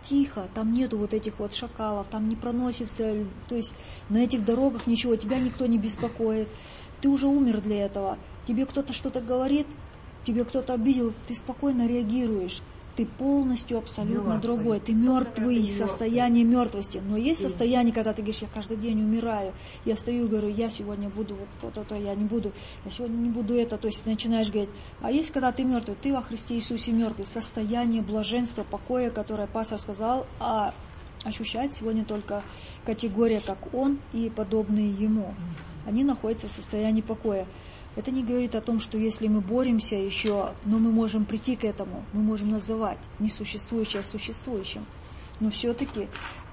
тихо, там нету вот этих вот шакалов, там не проносится, то есть на этих дорогах ничего, тебя никто не беспокоит, ты уже умер для этого, тебе кто-то что-то говорит, тебе кто-то обидел, ты спокойно реагируешь. Ты полностью абсолютно мертвый. Другой. Ты мертвый, состояние мертвости. Но есть ты. Состояние, когда ты говоришь, я каждый день умираю. Я встаю и говорю, я сегодня буду вот это, я не буду, я сегодня не буду это. То есть ты начинаешь говорить. А есть, когда ты мертвый, ты во Христе Иисусе мертвый. Состояние блаженства, покоя, которое пастор сказал, а ощущать сегодня только категория, как он и подобные ему. Они находятся в состоянии покоя. Это не говорит о том, что если мы боремся еще, но мы можем прийти к этому, мы можем называть несуществующее существующим. Но все-таки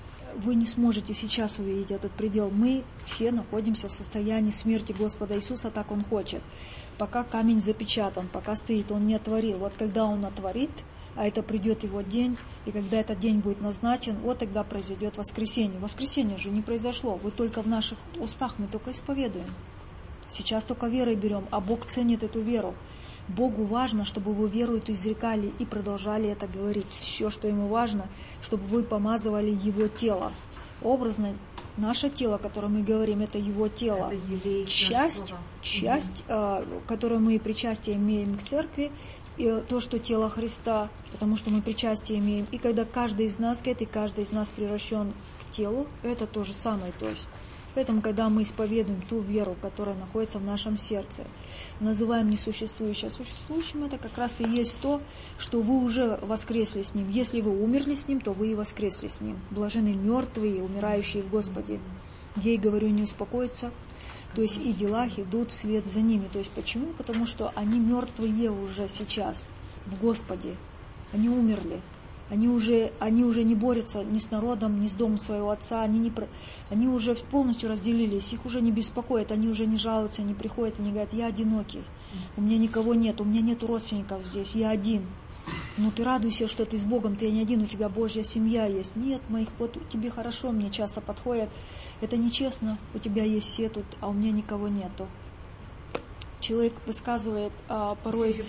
вы не сможете сейчас увидеть этот предел. Мы все находимся в состоянии смерти Господа Иисуса, так Он хочет. Пока камень запечатан, пока стоит, Он не отворил. Вот когда Он отворит, а это придет Его день, и когда этот день будет назначен, вот тогда произойдет воскресенье. Воскресенье же не произошло, вы только в наших устах, мы только исповедуем. Сейчас только верой берем, а Бог ценит эту веру. Богу важно, чтобы вы веру эту изрекали и продолжали это говорить. Все, что Ему важно, чтобы вы помазывали Его тело. Образно, наше тело, о котором мы говорим, это Его тело. Это часть, часть угу. которую мы причастие имеем к церкви, и то, что тело Христа, потому что мы причастие имеем. И когда каждый из нас говорит, и каждый из нас превращен к телу, это то же самое. То есть, поэтому, когда мы исповедуем ту веру, которая находится в нашем сердце, называем несуществующее существующим, это как раз и есть то, что вы уже воскресли с Ним. Если вы умерли с Ним, то вы и воскресли с Ним. Блаженны мертвые, умирающие в Господе. Ей, говорю, не успокоиться. То есть и дела идут вслед за ними. То есть почему? Потому что они мертвые уже сейчас в Господе. Они умерли. Они уже, они уже не борются ни с народом, ни с домом своего отца. Они, не, они уже полностью разделились. Их уже не беспокоит. Они уже не жалуются, не приходят. Они говорят, я одинокий. У меня никого нет. У меня нет родственников здесь. Я один. Ну ты радуйся, что ты с Богом. Ты не один. У тебя Божья семья есть. Нет, моих, вот тебе хорошо. Мне часто подходят. Это нечестно. У тебя есть все тут, а у меня никого нету. Человек высказывает а, порой,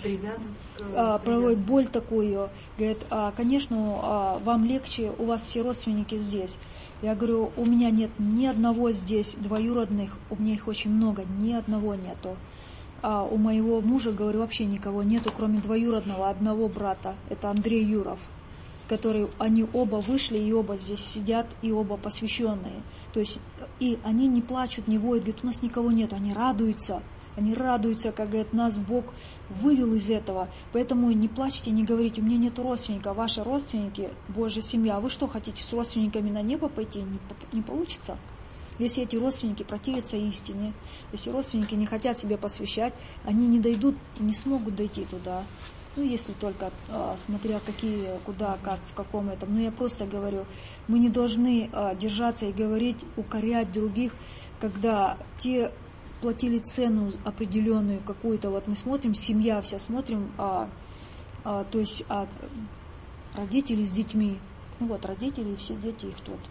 а, порой боль такую, говорит, а, конечно, а, вам легче, у вас все родственники здесь. Я говорю, у меня нет ни одного здесь двоюродных, у меня их очень много, ни одного нету. А у моего мужа, говорю, вообще никого нету, кроме двоюродного одного брата, это Андрей Юров, который, они оба вышли и оба здесь сидят, и оба посвященные. То есть, и они не плачут, не воют, говорят, у нас никого нету, они радуются. Они радуются, как говорят, нас Бог вывел из этого. Поэтому не плачьте, не говорите, у меня нет родственников. Ваши родственники, Божья семья. А вы что, хотите с родственниками на небо пойти? Не, не получится. Если эти родственники противятся истине, если родственники не хотят себя посвящать, они не дойдут, не смогут дойти туда. Ну, если только, а, смотря какие, куда, как, в каком этом. Но я просто говорю, мы не должны а, держаться и говорить, укорять других, когда те платили цену определенную какую-то, вот мы смотрим, семья вся смотрим, а, а, то есть а, родители с детьми, ну вот родители и все дети их тут.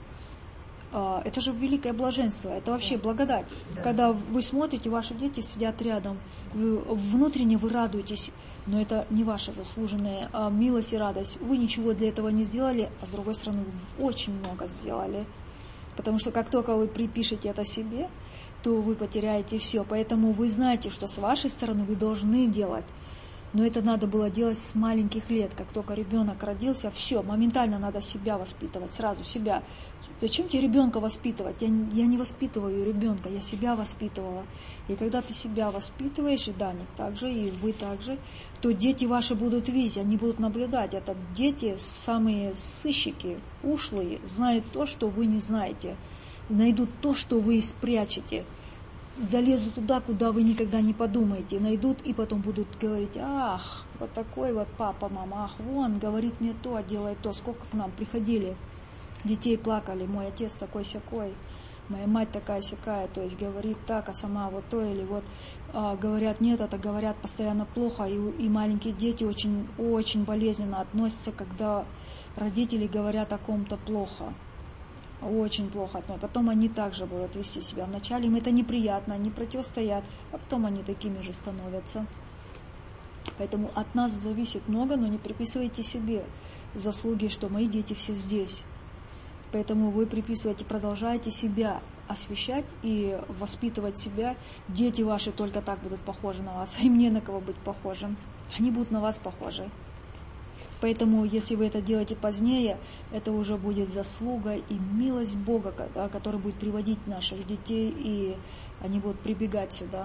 А, это же великое блаженство, это вообще благодать. Да. Когда вы смотрите, ваши дети сидят рядом, вы, внутренне вы радуетесь, но это не ваша заслуженная а, милость и радость. Вы ничего для этого не сделали, а с другой стороны вы очень много сделали. Потому что как только вы припишете это себе, то вы потеряете все. Поэтому вы знаете, что с вашей стороны вы должны делать. Но это надо было делать с маленьких лет. Как только ребенок родился, все, моментально надо себя воспитывать, сразу себя. Зачем тебе ребенка воспитывать? Я, я не воспитываю ребенка, я себя воспитывала. И когда ты себя воспитываешь, и Даник также, и вы также, то дети ваши будут видеть, они будут наблюдать. Это дети самые сыщики, ушлые, знают то, что вы не знаете. Найдут то, что вы спрячете, залезут туда, куда вы никогда не подумаете, найдут и потом будут говорить, ах, вот такой вот папа, мама, ах, вон, говорит мне то, делает то, сколько к нам приходили, детей плакали, мой отец такой-сякой, моя мать такая-сякая, то есть говорит так, а сама вот то, или вот а, говорят нет, это говорят постоянно плохо, и, и маленькие дети очень, очень болезненно относятся, когда родители говорят о ком-то плохо. Очень плохо. Но потом они также будут вести себя. Вначале им это неприятно, они противостоят, а потом они такими же становятся. Поэтому от нас зависит много, но не приписывайте себе заслуги, что мои дети все здесь. Поэтому вы приписываете, продолжаете себя освещать и воспитывать себя. Дети ваши только так будут похожи на вас, а им не на кого быть похожим. Они будут на вас похожи. Поэтому, если вы это делаете позднее, это уже будет заслуга и милость Бога, который будет приводить наших детей, и они будут прибегать сюда.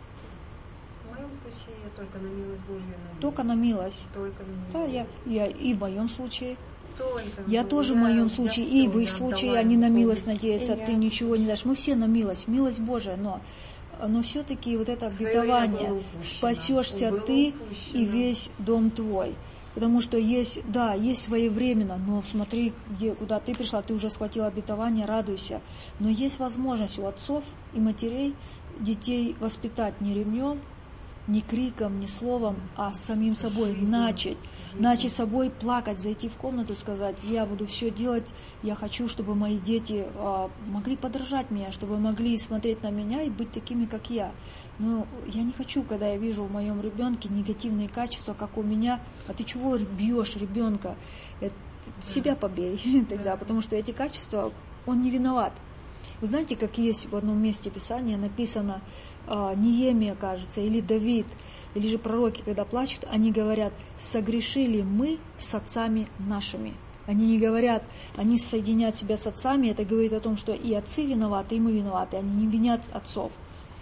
В моем случае я только на милость Божью надеюсь. Только на милость. Только на милость. Да, я, я и в моем случае. Только Я на тоже в я- моем я случае, всё, и в их я случае отдала они ему на милость полностью. надеются, И ты я. ничего не дашь. Мы все на милость, милость Божия, но, но все-таки вот это Своё обетование, я была упущена. спасешься Была ты упущена. и весь дом твой. Потому что есть, да, есть своевременно, но смотри, где, куда ты пришла, ты уже схватила обетование, радуйся. Но есть возможность у отцов и матерей детей воспитать не ремнем, не криком, не словом, а самим собой Жизнью. начать. Жизнью. Начать собой плакать, зайти в комнату, сказать, я буду все делать, я хочу, чтобы мои дети а, могли подражать мне, чтобы могли смотреть на меня и быть такими, как я. Но я не хочу, когда я вижу в моем ребенке негативные качества, как у меня, а ты чего бьешь ребенка? Это, себя побей тогда, потому что эти качества, он не виноват. Вы знаете, как есть в одном месте Писания написано, а, Неемия, кажется, или Давид, или же пророки, когда плачут, они говорят, согрешили мы с отцами нашими. Они не говорят, они соединят себя с отцами, это говорит о том, что и отцы виноваты, и мы виноваты, они не винят отцов.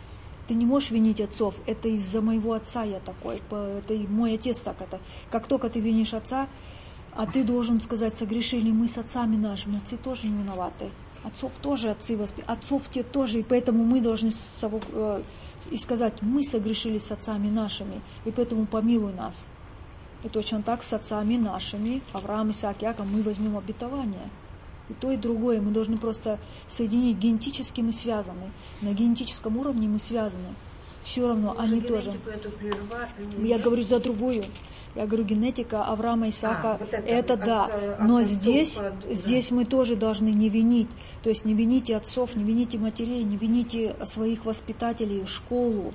Ты не можешь винить отцов, это из-за моего отца я такой, это и мой отец так это. Как только ты винишь отца, а ты должен сказать, согрешили мы с отцами нашими, отцы тоже не виноваты. Отцов тоже отцы воспитывают, отцов те тоже, и поэтому мы должны сову, э, и сказать, мы согрешили с отцами нашими, и поэтому помилуй нас. И точно так с отцами нашими, Авраам, Исаак, Яков, мы возьмем обетование. И то, и другое мы должны просто соединить, генетически мы связаны, на генетическом уровне мы связаны. Все равно Можно они генетику тоже. эту прервать, Я говорю за другую. Я говорю, генетика Авраама, Исаака, А, вот это это, от, да. от Но отцов здесь, под- да. здесь мы тоже должны не винить. То есть не вините отцов, не вините матерей, не вините своих воспитателей, школу.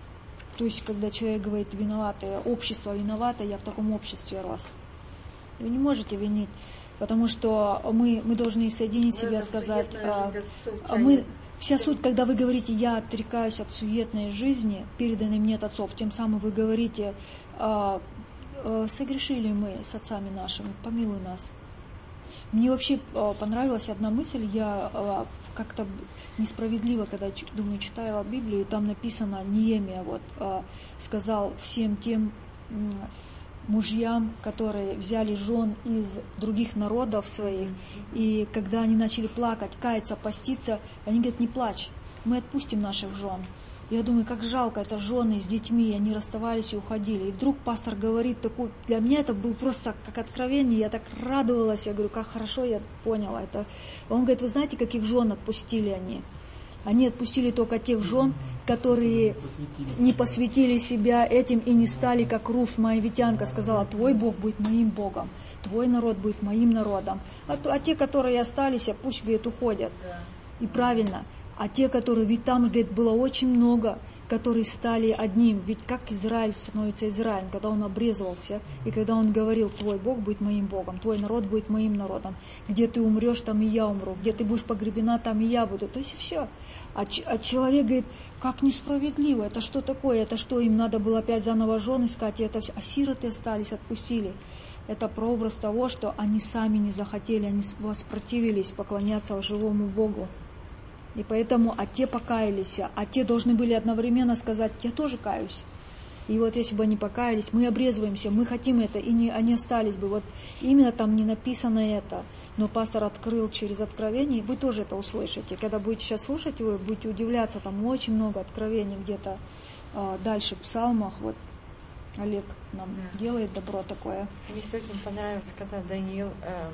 То есть, когда человек говорит, виноватое, общество виновато, я в таком обществе рос. Вы не можете винить, потому что мы, мы должны соединить Ну, себя, это сказать, суетная а, жизнь отцов а мы, тянет. вся суть, когда вы говорите, я отрекаюсь от суетной жизни, переданной мне от отцов, тем самым вы говорите, а, а, согрешили мы с отцами нашими, помилуй нас. Мне вообще а, понравилась одна мысль, я а, как-то несправедливо, когда, думаю, читала Библию, там написано, Неемия вот, а, сказал всем тем м, мужьям, которые взяли жен из других народов своих, и когда они начали плакать, каяться, поститься, они говорят, не плачь, мы отпустим наших жен. Я думаю, как жалко, это жены с детьми, они расставались и уходили. И вдруг пастор говорит такую, для меня это было просто как откровение, я так радовалась, я говорю, как хорошо я поняла это. Он говорит, вы знаете, каких жен отпустили они? Они отпустили только тех жен, которые Посвятились. не посвятили себя этим и не стали, как Руфь, моавитянка, сказала, твой Бог будет моим Богом, твой народ будет моим народом. А, то, а те, которые остались, пусть, говорит, уходят. И правильно. А те, которые, ведь там, говорит, было очень много, которые стали одним. Ведь как Израиль становится Израилем, когда он обрезывался, и когда он говорил, твой Бог будет моим Богом, твой народ будет моим народом. Где ты умрешь, там и я умру. Где ты будешь погребена, там и я буду. То есть и все. А, а человек говорит, как несправедливо, это что такое, это что, им надо было опять заново жен искать, и это все. А сироты остались, отпустили. Это прообраз того, что они сами не захотели, они воспротивились поклоняться живому Богу. И поэтому, а те покаялись, а те должны были одновременно сказать, я тоже каюсь. И вот если бы они покаялись, мы обрезываемся, мы хотим это, и не, они остались бы. Вот именно там не написано это, но пастор открыл через откровение, вы тоже это услышите. Когда будете сейчас слушать его, будете удивляться, там очень много откровений где-то э, дальше в псалмах. Вот Олег нам Да. делает добро такое. Мне очень понравилось, когда Даниил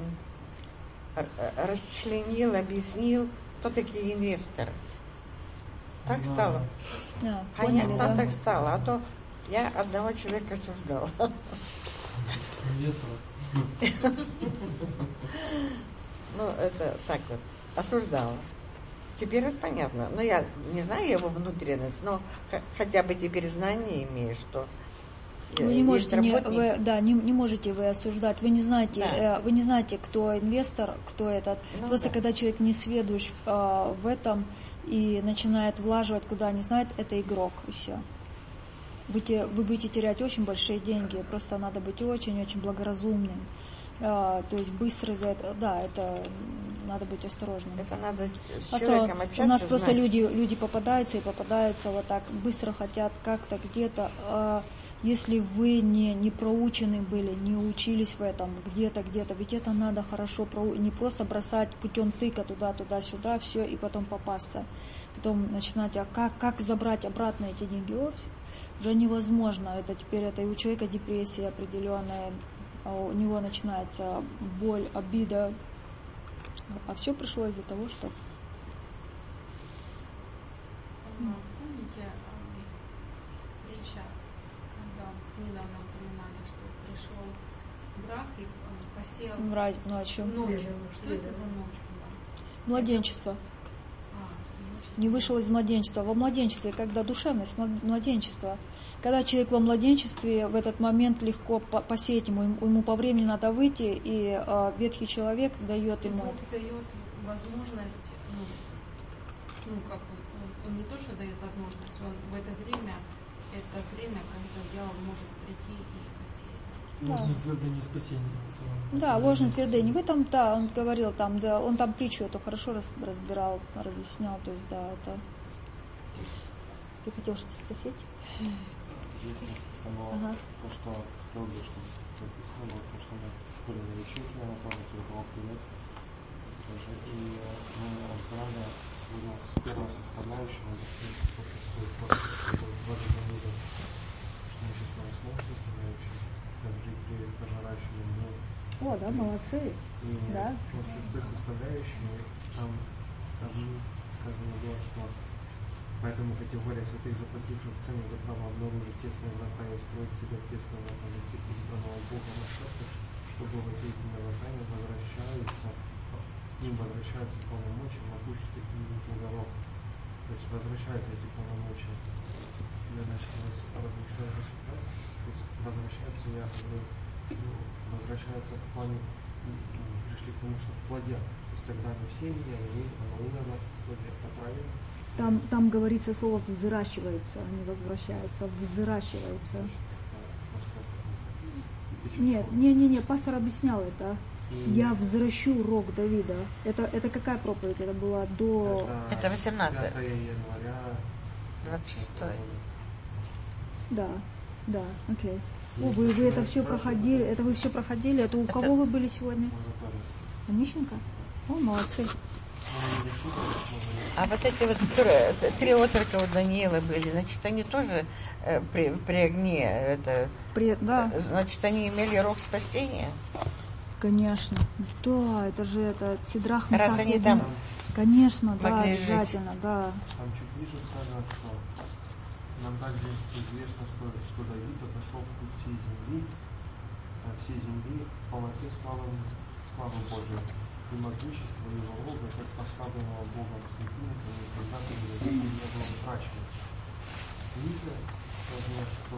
эм, расчленил, объяснил, кто такие инвесторы. Так Да. стало? А, поняли, Понятно, да? так стало. А то я одного человека осуждала. Инвесторов. Ну, это так вот, осуждала. Теперь это понятно. Но я не знаю его внутренность, но х- хотя бы теперь знание имею, что Вы не можете, не, вы, да, не, не можете вы осуждать. Вы не знаете, да. э, вы не знаете, кто инвестор, кто этот. Ну, Просто да. когда человек не сведущ э, в этом и начинает влаживать, куда не знает, это игрок, и все. Вы, те, вы будете терять очень большие деньги. Просто надо быть очень-очень благоразумным. Э, то есть быстро за это, да, это надо быть осторожным. Это надо с Просто человеком общаться, у нас просто знать. люди, люди попадаются и попадаются вот так, быстро хотят как-то где-то. Э, Если вы не, не проучены были, не учились в этом где-то, где-то, ведь это надо хорошо, не просто бросать путем тыка туда, туда, сюда, все, и потом попасться. Потом начинать, а как, как забрать обратно эти деньги? О, уже невозможно. Это теперь это и у человека депрессия определенная, а у него начинается боль, обида. А все пришло из-за того, что... Помните притча? Недавно упоминали, что пришел враг и посеял Врать ночью. ночью. Что это за ночь была? Младенчество. А, Не вышел из младенчества. Во младенчестве, когда душевность, младенчество. Когда человек во младенчестве, в этот момент легко посеять ему, ему по времени надо выйти, и э, ветхий человек дает ему Бог это. дает возможность, ну, ну как он, он не то, что дает возможность, он в это время это время, когда дьявол может прийти и посеять. Да. Ложное твердыня спасения. Да, ложный твердынь. В этом, да, он говорил там, да, он там притчу эту хорошо разбирал, разъяснял, то есть, да, это... Ты хотел что-то спросить? Есть оно, Ага. то, что хотел бы, чтобы записано было, то, что мы в школе новички, она тоже передавал привет. И мы разбирали сегодня с первой составляющей, мы зашли в шестую класс, что мы сейчас на восьмой составляющей, при пожирающем дне. О, да, молодцы. И Да. на шестой составляющей там, там сказано было, что поэтому категория святых, заплативших цену за право обнаружить тесные врата и устроить себе тесные врата в лице избранного Богом ошибки, чтобы возникненные врата не возвращаются, им возвращаются полномочия, могущество и уголов. То есть возвращаются эти полномочия. Я начал размышлять, то есть возвращаются, я говорю, ну, возвращаются в плане, пришли к тому, что в плоде. То есть тогда не все видели, оно умерло в плоде, это правильно? Там, там говорится слово «взращиваются», они возвращаются, «взращиваются». Нет, не, не, не, пастор объяснял это. Я взращу рог Давида. Это, это какая проповедь? Это было до... Это восемнадцатое. пятого января двадцать шестое. Да, да, окей. О, вы, вы это все проходили, это вы все проходили, это у Это- кого вы были сегодня? Онищенко? О, молодцы. А вот эти вот тр- три отрока у Даниила были, значит, они тоже э, при, при огне, это, При, да, э, значит, они имели рог спасения. конечно. Да, это же это Сидрах, Раз Месах и они Аведnego. там Конечно, да, могли жить. обязательно, да. Там чуть ниже сказано, что нам также известно, что, что Давид отошел в путь всей земли, а всей земли в полноте славы, славы Божией. И могущество его рога, как поставленного Богом светильниками, когда не было утрачено. Ниже сказано, что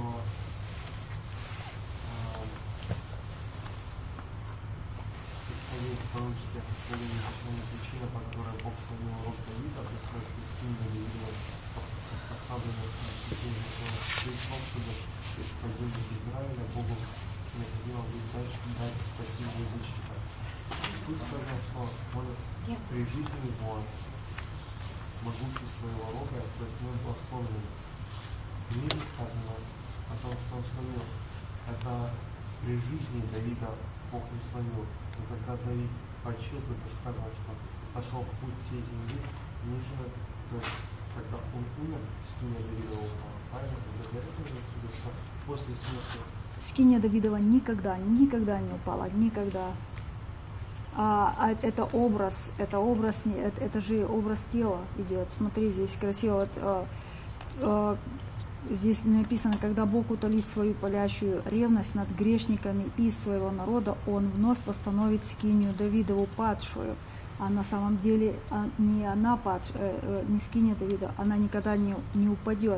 есть пророческие представления, основная причина, по которой Бог славил рог Давида, то есть свой светильник его поставленных на светильник, чтобы поддерживать Израиля, Богу необходимо будет дальше дать спасти язычника. Тут сказано, что может при жизни его могущество его рога, то есть мы благословлены. Ниже сказано о том, что он славил. Это при жизни Давида Бог не славил. Но когда Давид почил, то это сказано, что пошел в путь всей земли, ниже, то есть когда он умер, скиния Давидова упала. Правильно? Это это что после смерти. Скиния Давидова никогда, никогда не упала, никогда. А, а это образ, это образ, не- это, это же образ тела идет. Смотри, здесь красиво. Вот, э, э, здесь написано, когда Бог утолит свою палящую ревность над грешниками из своего народа, Он вновь восстановит скинию Давидову падшую. А на самом деле а, не она падшая, э, э, не скиния Давида, она никогда не, не упадет.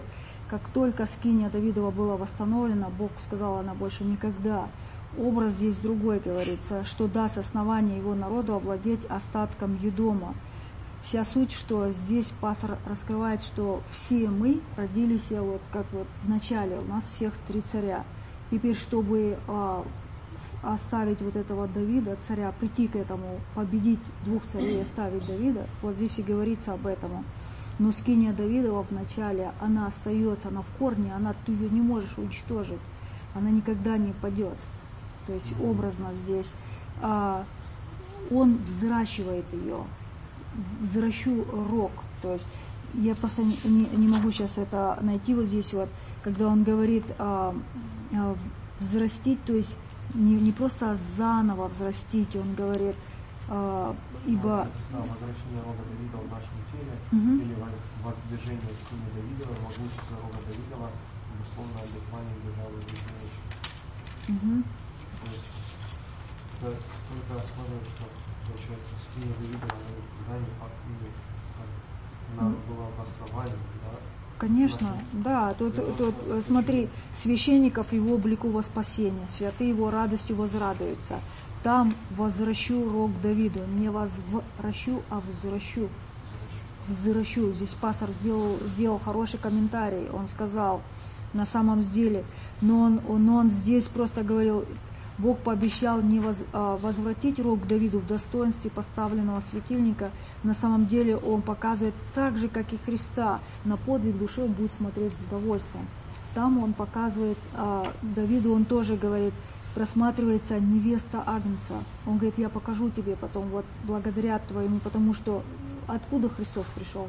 Как только скиния Давидова была восстановлена, Бог сказал, она больше никогда. Образ здесь другой, говорится, что даст основание его народу овладеть остатком Едома. Вся суть, что здесь пастор раскрывает, что все мы родились, вот как вот в начале, у нас всех три царя. Теперь, чтобы а, оставить вот этого Давида, царя, прийти к этому, победить двух царей и оставить Давида, вот здесь и говорится об этом. Но скиния Давидова в начале, она остается, она в корне, она, ты ее не можешь уничтожить, она никогда не падет. То есть образно здесь а, он взращивает ее, взращу рог. То есть я просто не, не, не могу сейчас это найти вот здесь вот, когда он говорит а, а, взрастить, то есть не, не просто заново взрастить, он говорит, а, ибо... Возвращение рога Давида в нашем теле, угу. или воздвижение скинии Давидова, могущество рога Давидова, безусловно, обетование державы в угу. То есть это только рассматривает, что получается скиния Давидова, она не, не, не была в основании, да? Конечно, да, тут, тут смотри, священников его облеку во спасение, святые его радостью возрадуются. Там возвращу рог Давиду, не возвращу, а возвращу. Возвращу. Здесь пастор сделал, сделал хороший комментарий, он сказал, на самом деле, но он, но он здесь просто говорил, Бог пообещал не воз, а, возвратить рог Давиду в достоинстве поставленного светильника. На самом деле он показывает так же, как и Христа. На подвиг души он будет смотреть с удовольствием. Там он показывает а, Давиду, он тоже говорит, просматривается невеста Агнца. Он говорит, я покажу тебе потом, вот благодаря твоему, потому что откуда Христос пришел?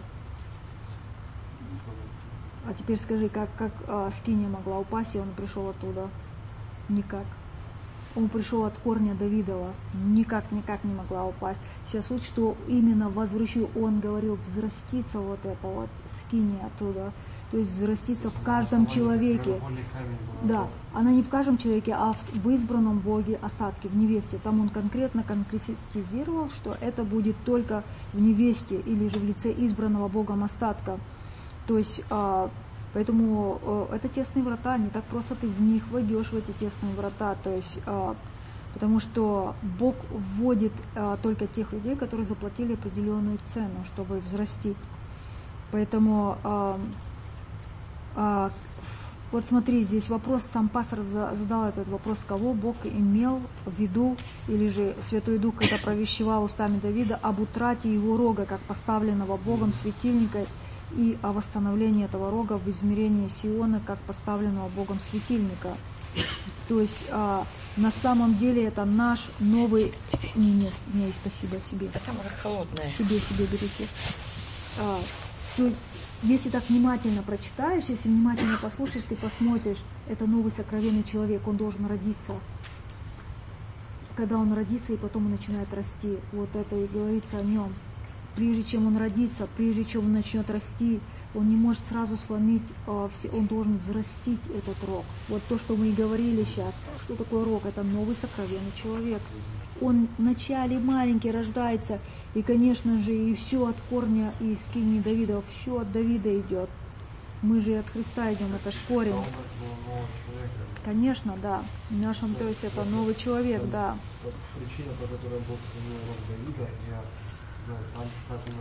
А теперь скажи, как, как а, скиния могла упасть, и он пришел оттуда? Никак. Он пришел от корня Давидова, никак, никак не могла упасть. Вся суть, что именно возвращу, он говорил, взрастится вот это вот скиния оттуда, то есть взрастится в каждом человеке. Да, она не в каждом человеке, а в избранном Боге остатке, в невесте. Там он конкретно конкретизировал, что это будет только в невесте или же в лице избранного Богом остатка. То есть поэтому э, это тесные врата, не так просто ты в них войдешь, в эти тесные врата, то есть, э, потому что Бог вводит э, только тех людей, которые заплатили определенную цену, чтобы взрастить. Поэтому, э, э, вот смотри, здесь вопрос, сам пастор задал этот вопрос, кого Бог имел в виду, или же Святой Дух, когда провещевал устами Давида об утрате его рога, как поставленного Богом светильника, и о восстановлении этого рога в измерении Сиона, как поставленного Богом светильника. То есть а, на самом деле это наш новый... Не, не, не, спасибо себе. А там уже холодное. Себе, себе берите. А, то есть, если так внимательно прочитаешь, если внимательно послушаешь, ты посмотришь, это новый сокровенный человек, он должен родиться. Когда он родится, и потом он начинает расти. Вот это и говорится о нем. Прежде чем он родится, прежде чем он начнет расти, он не может сразу сломить, он должен взрастить этот рог. Вот то, что мы и говорили сейчас. Что такое рог? Это новый сокровенный человек. Он вначале маленький рождается, и, конечно же, и все от корня из скинии Давида, все от Давида идет. Мы же от Христа идем, это ж корень. Конечно, да. В нашем, то есть это новый человек, да. Причина, по которой Бог изменил рог Давида, я там сказано,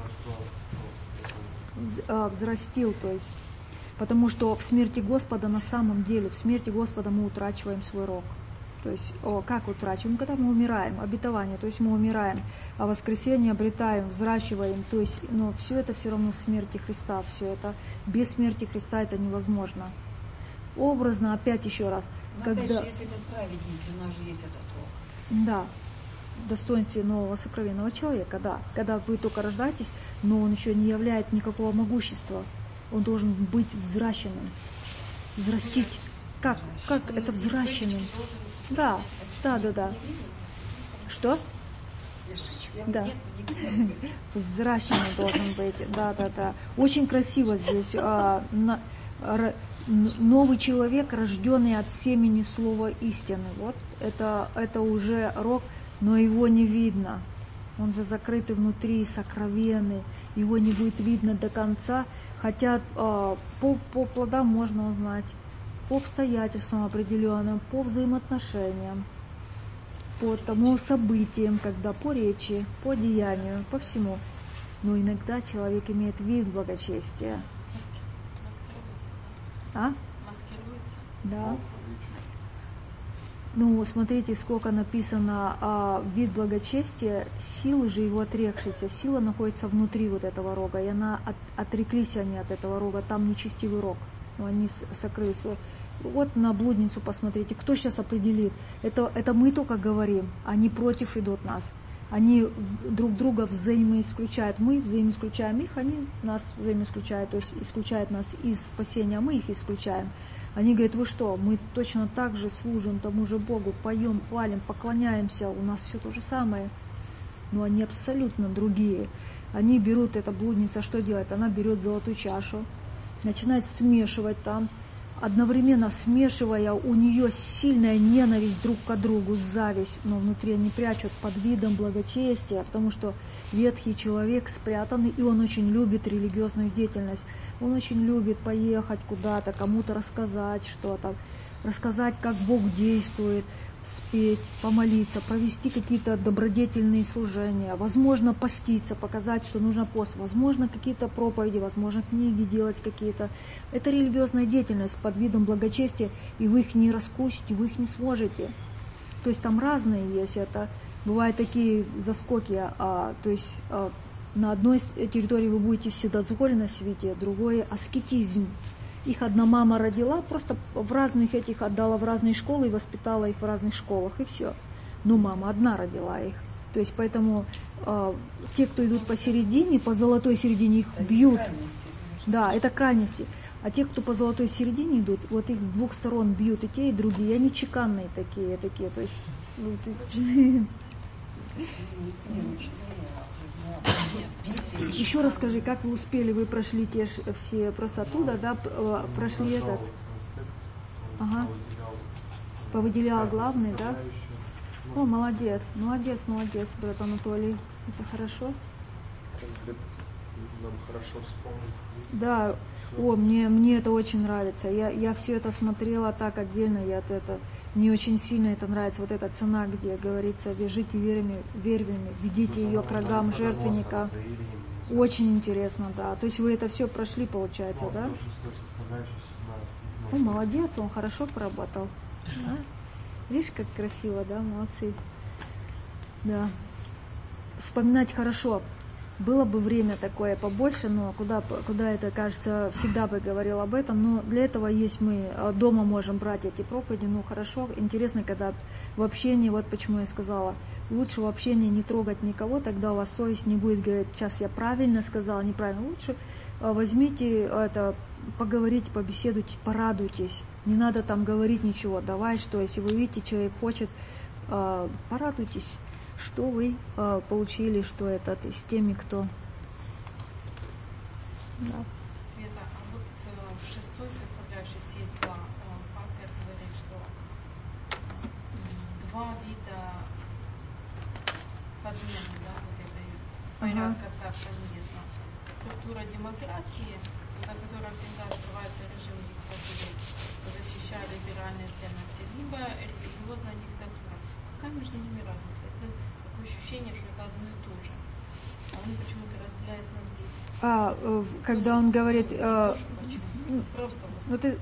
что взрастил, то есть, потому что в смерти Господа на самом деле, в смерти Господа мы утрачиваем свой рог. То есть, о, как утрачиваем? Когда мы умираем, обетование, то есть мы умираем, а воскресенье обретаем, взращиваем, то есть, но все это все равно в смерти Христа, все это, без смерти Христа это невозможно. Образно, опять еще раз, но когда... опять же, если мы праведники, у нас же есть этот рог. Да. Достоинстве нового сокровенного человека, да. Когда вы только рождаетесь, но он еще не являет никакого могущества. Он должен быть взращенным. Взрастить. Как? Как это взращенным? Да, да, да, да. Что? Да. Взращенным должен быть. Да, да, да. Очень красиво здесь. А, на, р, новый человек, рожденный от семени слова истины. Вот. Это, это уже рог, но его не видно. Он же закрытый внутри, сокровенный, его не будет видно до конца, хотя э, по, по плодам можно узнать, по обстоятельствам определенным, по взаимоотношениям, по тому событиям, когда по речи, по деянию, по всему. Но иногда человек имеет вид благочестия. А? Маскируется. Да. Ну, смотрите, сколько написано а, вид благочестия, силы же его отрекшейся. Сила находится внутри вот этого рога, и она от, отреклись они от этого рога, там нечестивый рог. Но они сокрылись. Вот на блудницу посмотрите, кто сейчас определит? Это, это мы только говорим, они против идут нас. Они друг друга взаимоисключают. Мы взаимоисключаем их, они нас взаимоисключают, то есть исключают нас из спасения, а мы их исключаем. Они говорят, вы что, мы точно так же служим тому же Богу, поем, хвалим, поклоняемся, у нас все то же самое. Но они абсолютно другие. Они берут, эта блудница, что делает? Она берет золотую чашу, начинает смешивать там, одновременно смешивая, у нее сильная ненависть друг к другу, зависть, но внутри они прячут под видом благочестия, потому что ветхий человек спрятанный, и он очень любит религиозную деятельность. Он очень любит поехать куда-то, кому-то рассказать что-то, рассказать, как Бог действует, спеть, помолиться, провести какие-то добродетельные служения, возможно, поститься, показать, что нужно пост, возможно, какие-то проповеди, возможно, книги делать какие-то. Это религиозная деятельность под видом благочестия, и вы их не раскусите, вы их не сможете. То есть там разные есть, это бывают такие заскоки, а, то есть а, на одной территории вы будете вседозволенность видеть, другой аскетизм. Их одна мама родила, просто в разных этих отдала в разные школы и воспитала их в разных школах, и все. Но мама одна родила их. То есть поэтому э, те, кто идут посередине, по золотой середине, их это бьют. Да, это крайности. А те, кто по золотой середине идут, вот их с двух сторон бьют, и те, и другие. И они чеканные такие, такие. То есть, вот, еще раз скажи, как вы успели, вы прошли те ж, все просто оттуда, да, прошли этот, ага, повыделял главный, да? О, молодец, молодец, молодец, брат Анатолий, это хорошо. Нам хорошо вспомнить. Да, о, мне, мне это очень нравится. Я, я все это смотрела так отдельно, я это, мне очень сильно это нравится. Вот эта цена, где говорится, вяжите вервями, вервями, ведите ее к рогам жертвенника. Очень интересно, да. То есть вы это все прошли, получается, да? О, молодец, он хорошо поработал. Да? Видишь, как красиво, да, молодцы. Да. Вспоминать хорошо. Было бы время такое побольше, но куда, куда это, кажется, всегда бы говорил об этом, но для этого есть мы, дома можем брать эти проповеди, ну хорошо, интересно, когда в общении, вот почему я сказала, лучше в общении не трогать никого, тогда у вас совесть не будет говорить, сейчас я правильно сказала, неправильно, лучше возьмите это, поговорите, побеседуйте, порадуйтесь, не надо там говорить ничего, давай что, если вы видите, человек хочет, порадуйтесь, что вы э, получили, что это с теми, кто... Да. Света, а вот э, в шестой составляющей сетла э, пастор говорит, что э, два вида подмены, да, вот этой порядка ага. Царства Небесного. Структура демократии, за которой всегда открывается режим диктатуры, защищая либеральные ценности, либо религиозная диктатура. Какая между ними разница? Это такое ощущение, что это одно и то же. А он почему-то разделяет на две. А, э, когда тоже он говорит... Э, просто вот это,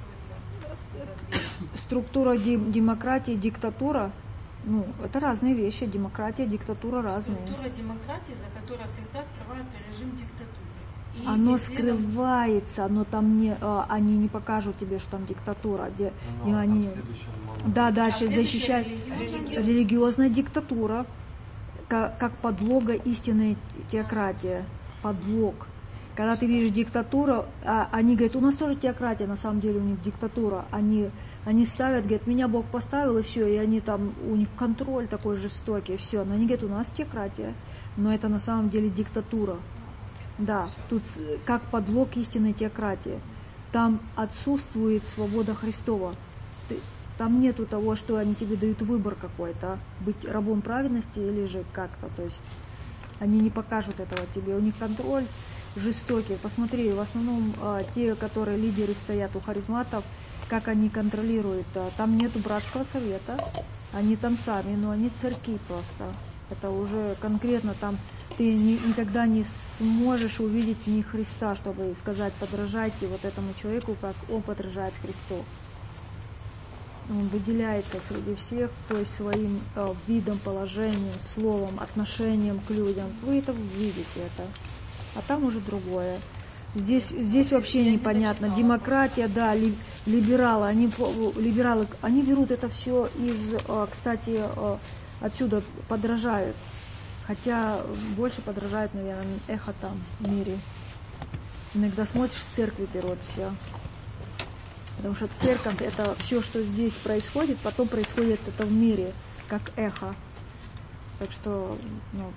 структура дем, демократии, диктатура, ну, это разные вещи. Демократия, диктатура разные. Структура демократии, за которой всегда скрывается режим диктатуры. И оно скрывается, оно там не, э, они не покажут тебе, что там диктатура, где, где они, да, дальше а защищают религиозная, религиозная диктатура, как, как подлога истинной теократия, подлог. Когда ты видишь диктатуру, а, они говорят, у нас тоже теократия, на самом деле у них диктатура, они, они ставят, говорят, меня Бог поставил и все, и они там, у них контроль такой жестокий, все, но они говорят, у нас теократия, но это на самом деле диктатура. Да, тут как подлог истинной теократии. Там отсутствует свобода Христова. Ты, там нету того, что они тебе дают выбор какой-то, быть рабом праведности или же как-то, то есть они не покажут этого тебе, у них контроль жестокий. Посмотри, в основном а, те, которые лидеры стоят у харизматов, как они контролируют, а, там нету братского совета, они там сами, но они церкви просто. Это уже конкретно там ты ни, никогда не сможешь увидеть в них Христа, чтобы сказать, подражайте вот этому человеку, как он подражает Христу. Он выделяется среди всех, то есть своим э, видом, положением, словом, отношением к людям. Вы это видите, это. А там уже другое. Здесь, здесь вообще непонятно. Демократия, да, ли, либералы, они, либералы, они берут это все из, э, кстати, э, отсюда подражают. Хотя больше подражают, наверное, эхо там в мире. Иногда смотришь, с церкви берут все. Потому что церковь, это все, что здесь происходит, потом происходит это в мире, как эхо. Так что, ну,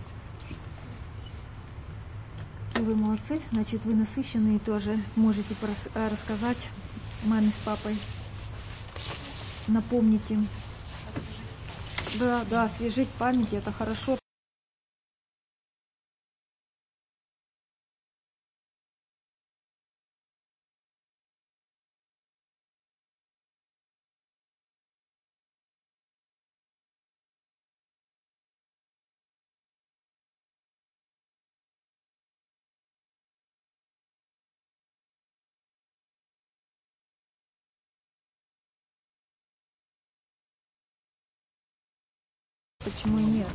вы молодцы, значит, вы насыщенные тоже можете рассказать маме с папой. Напомните. Да, да, освежить память, это хорошо. Почему и нет?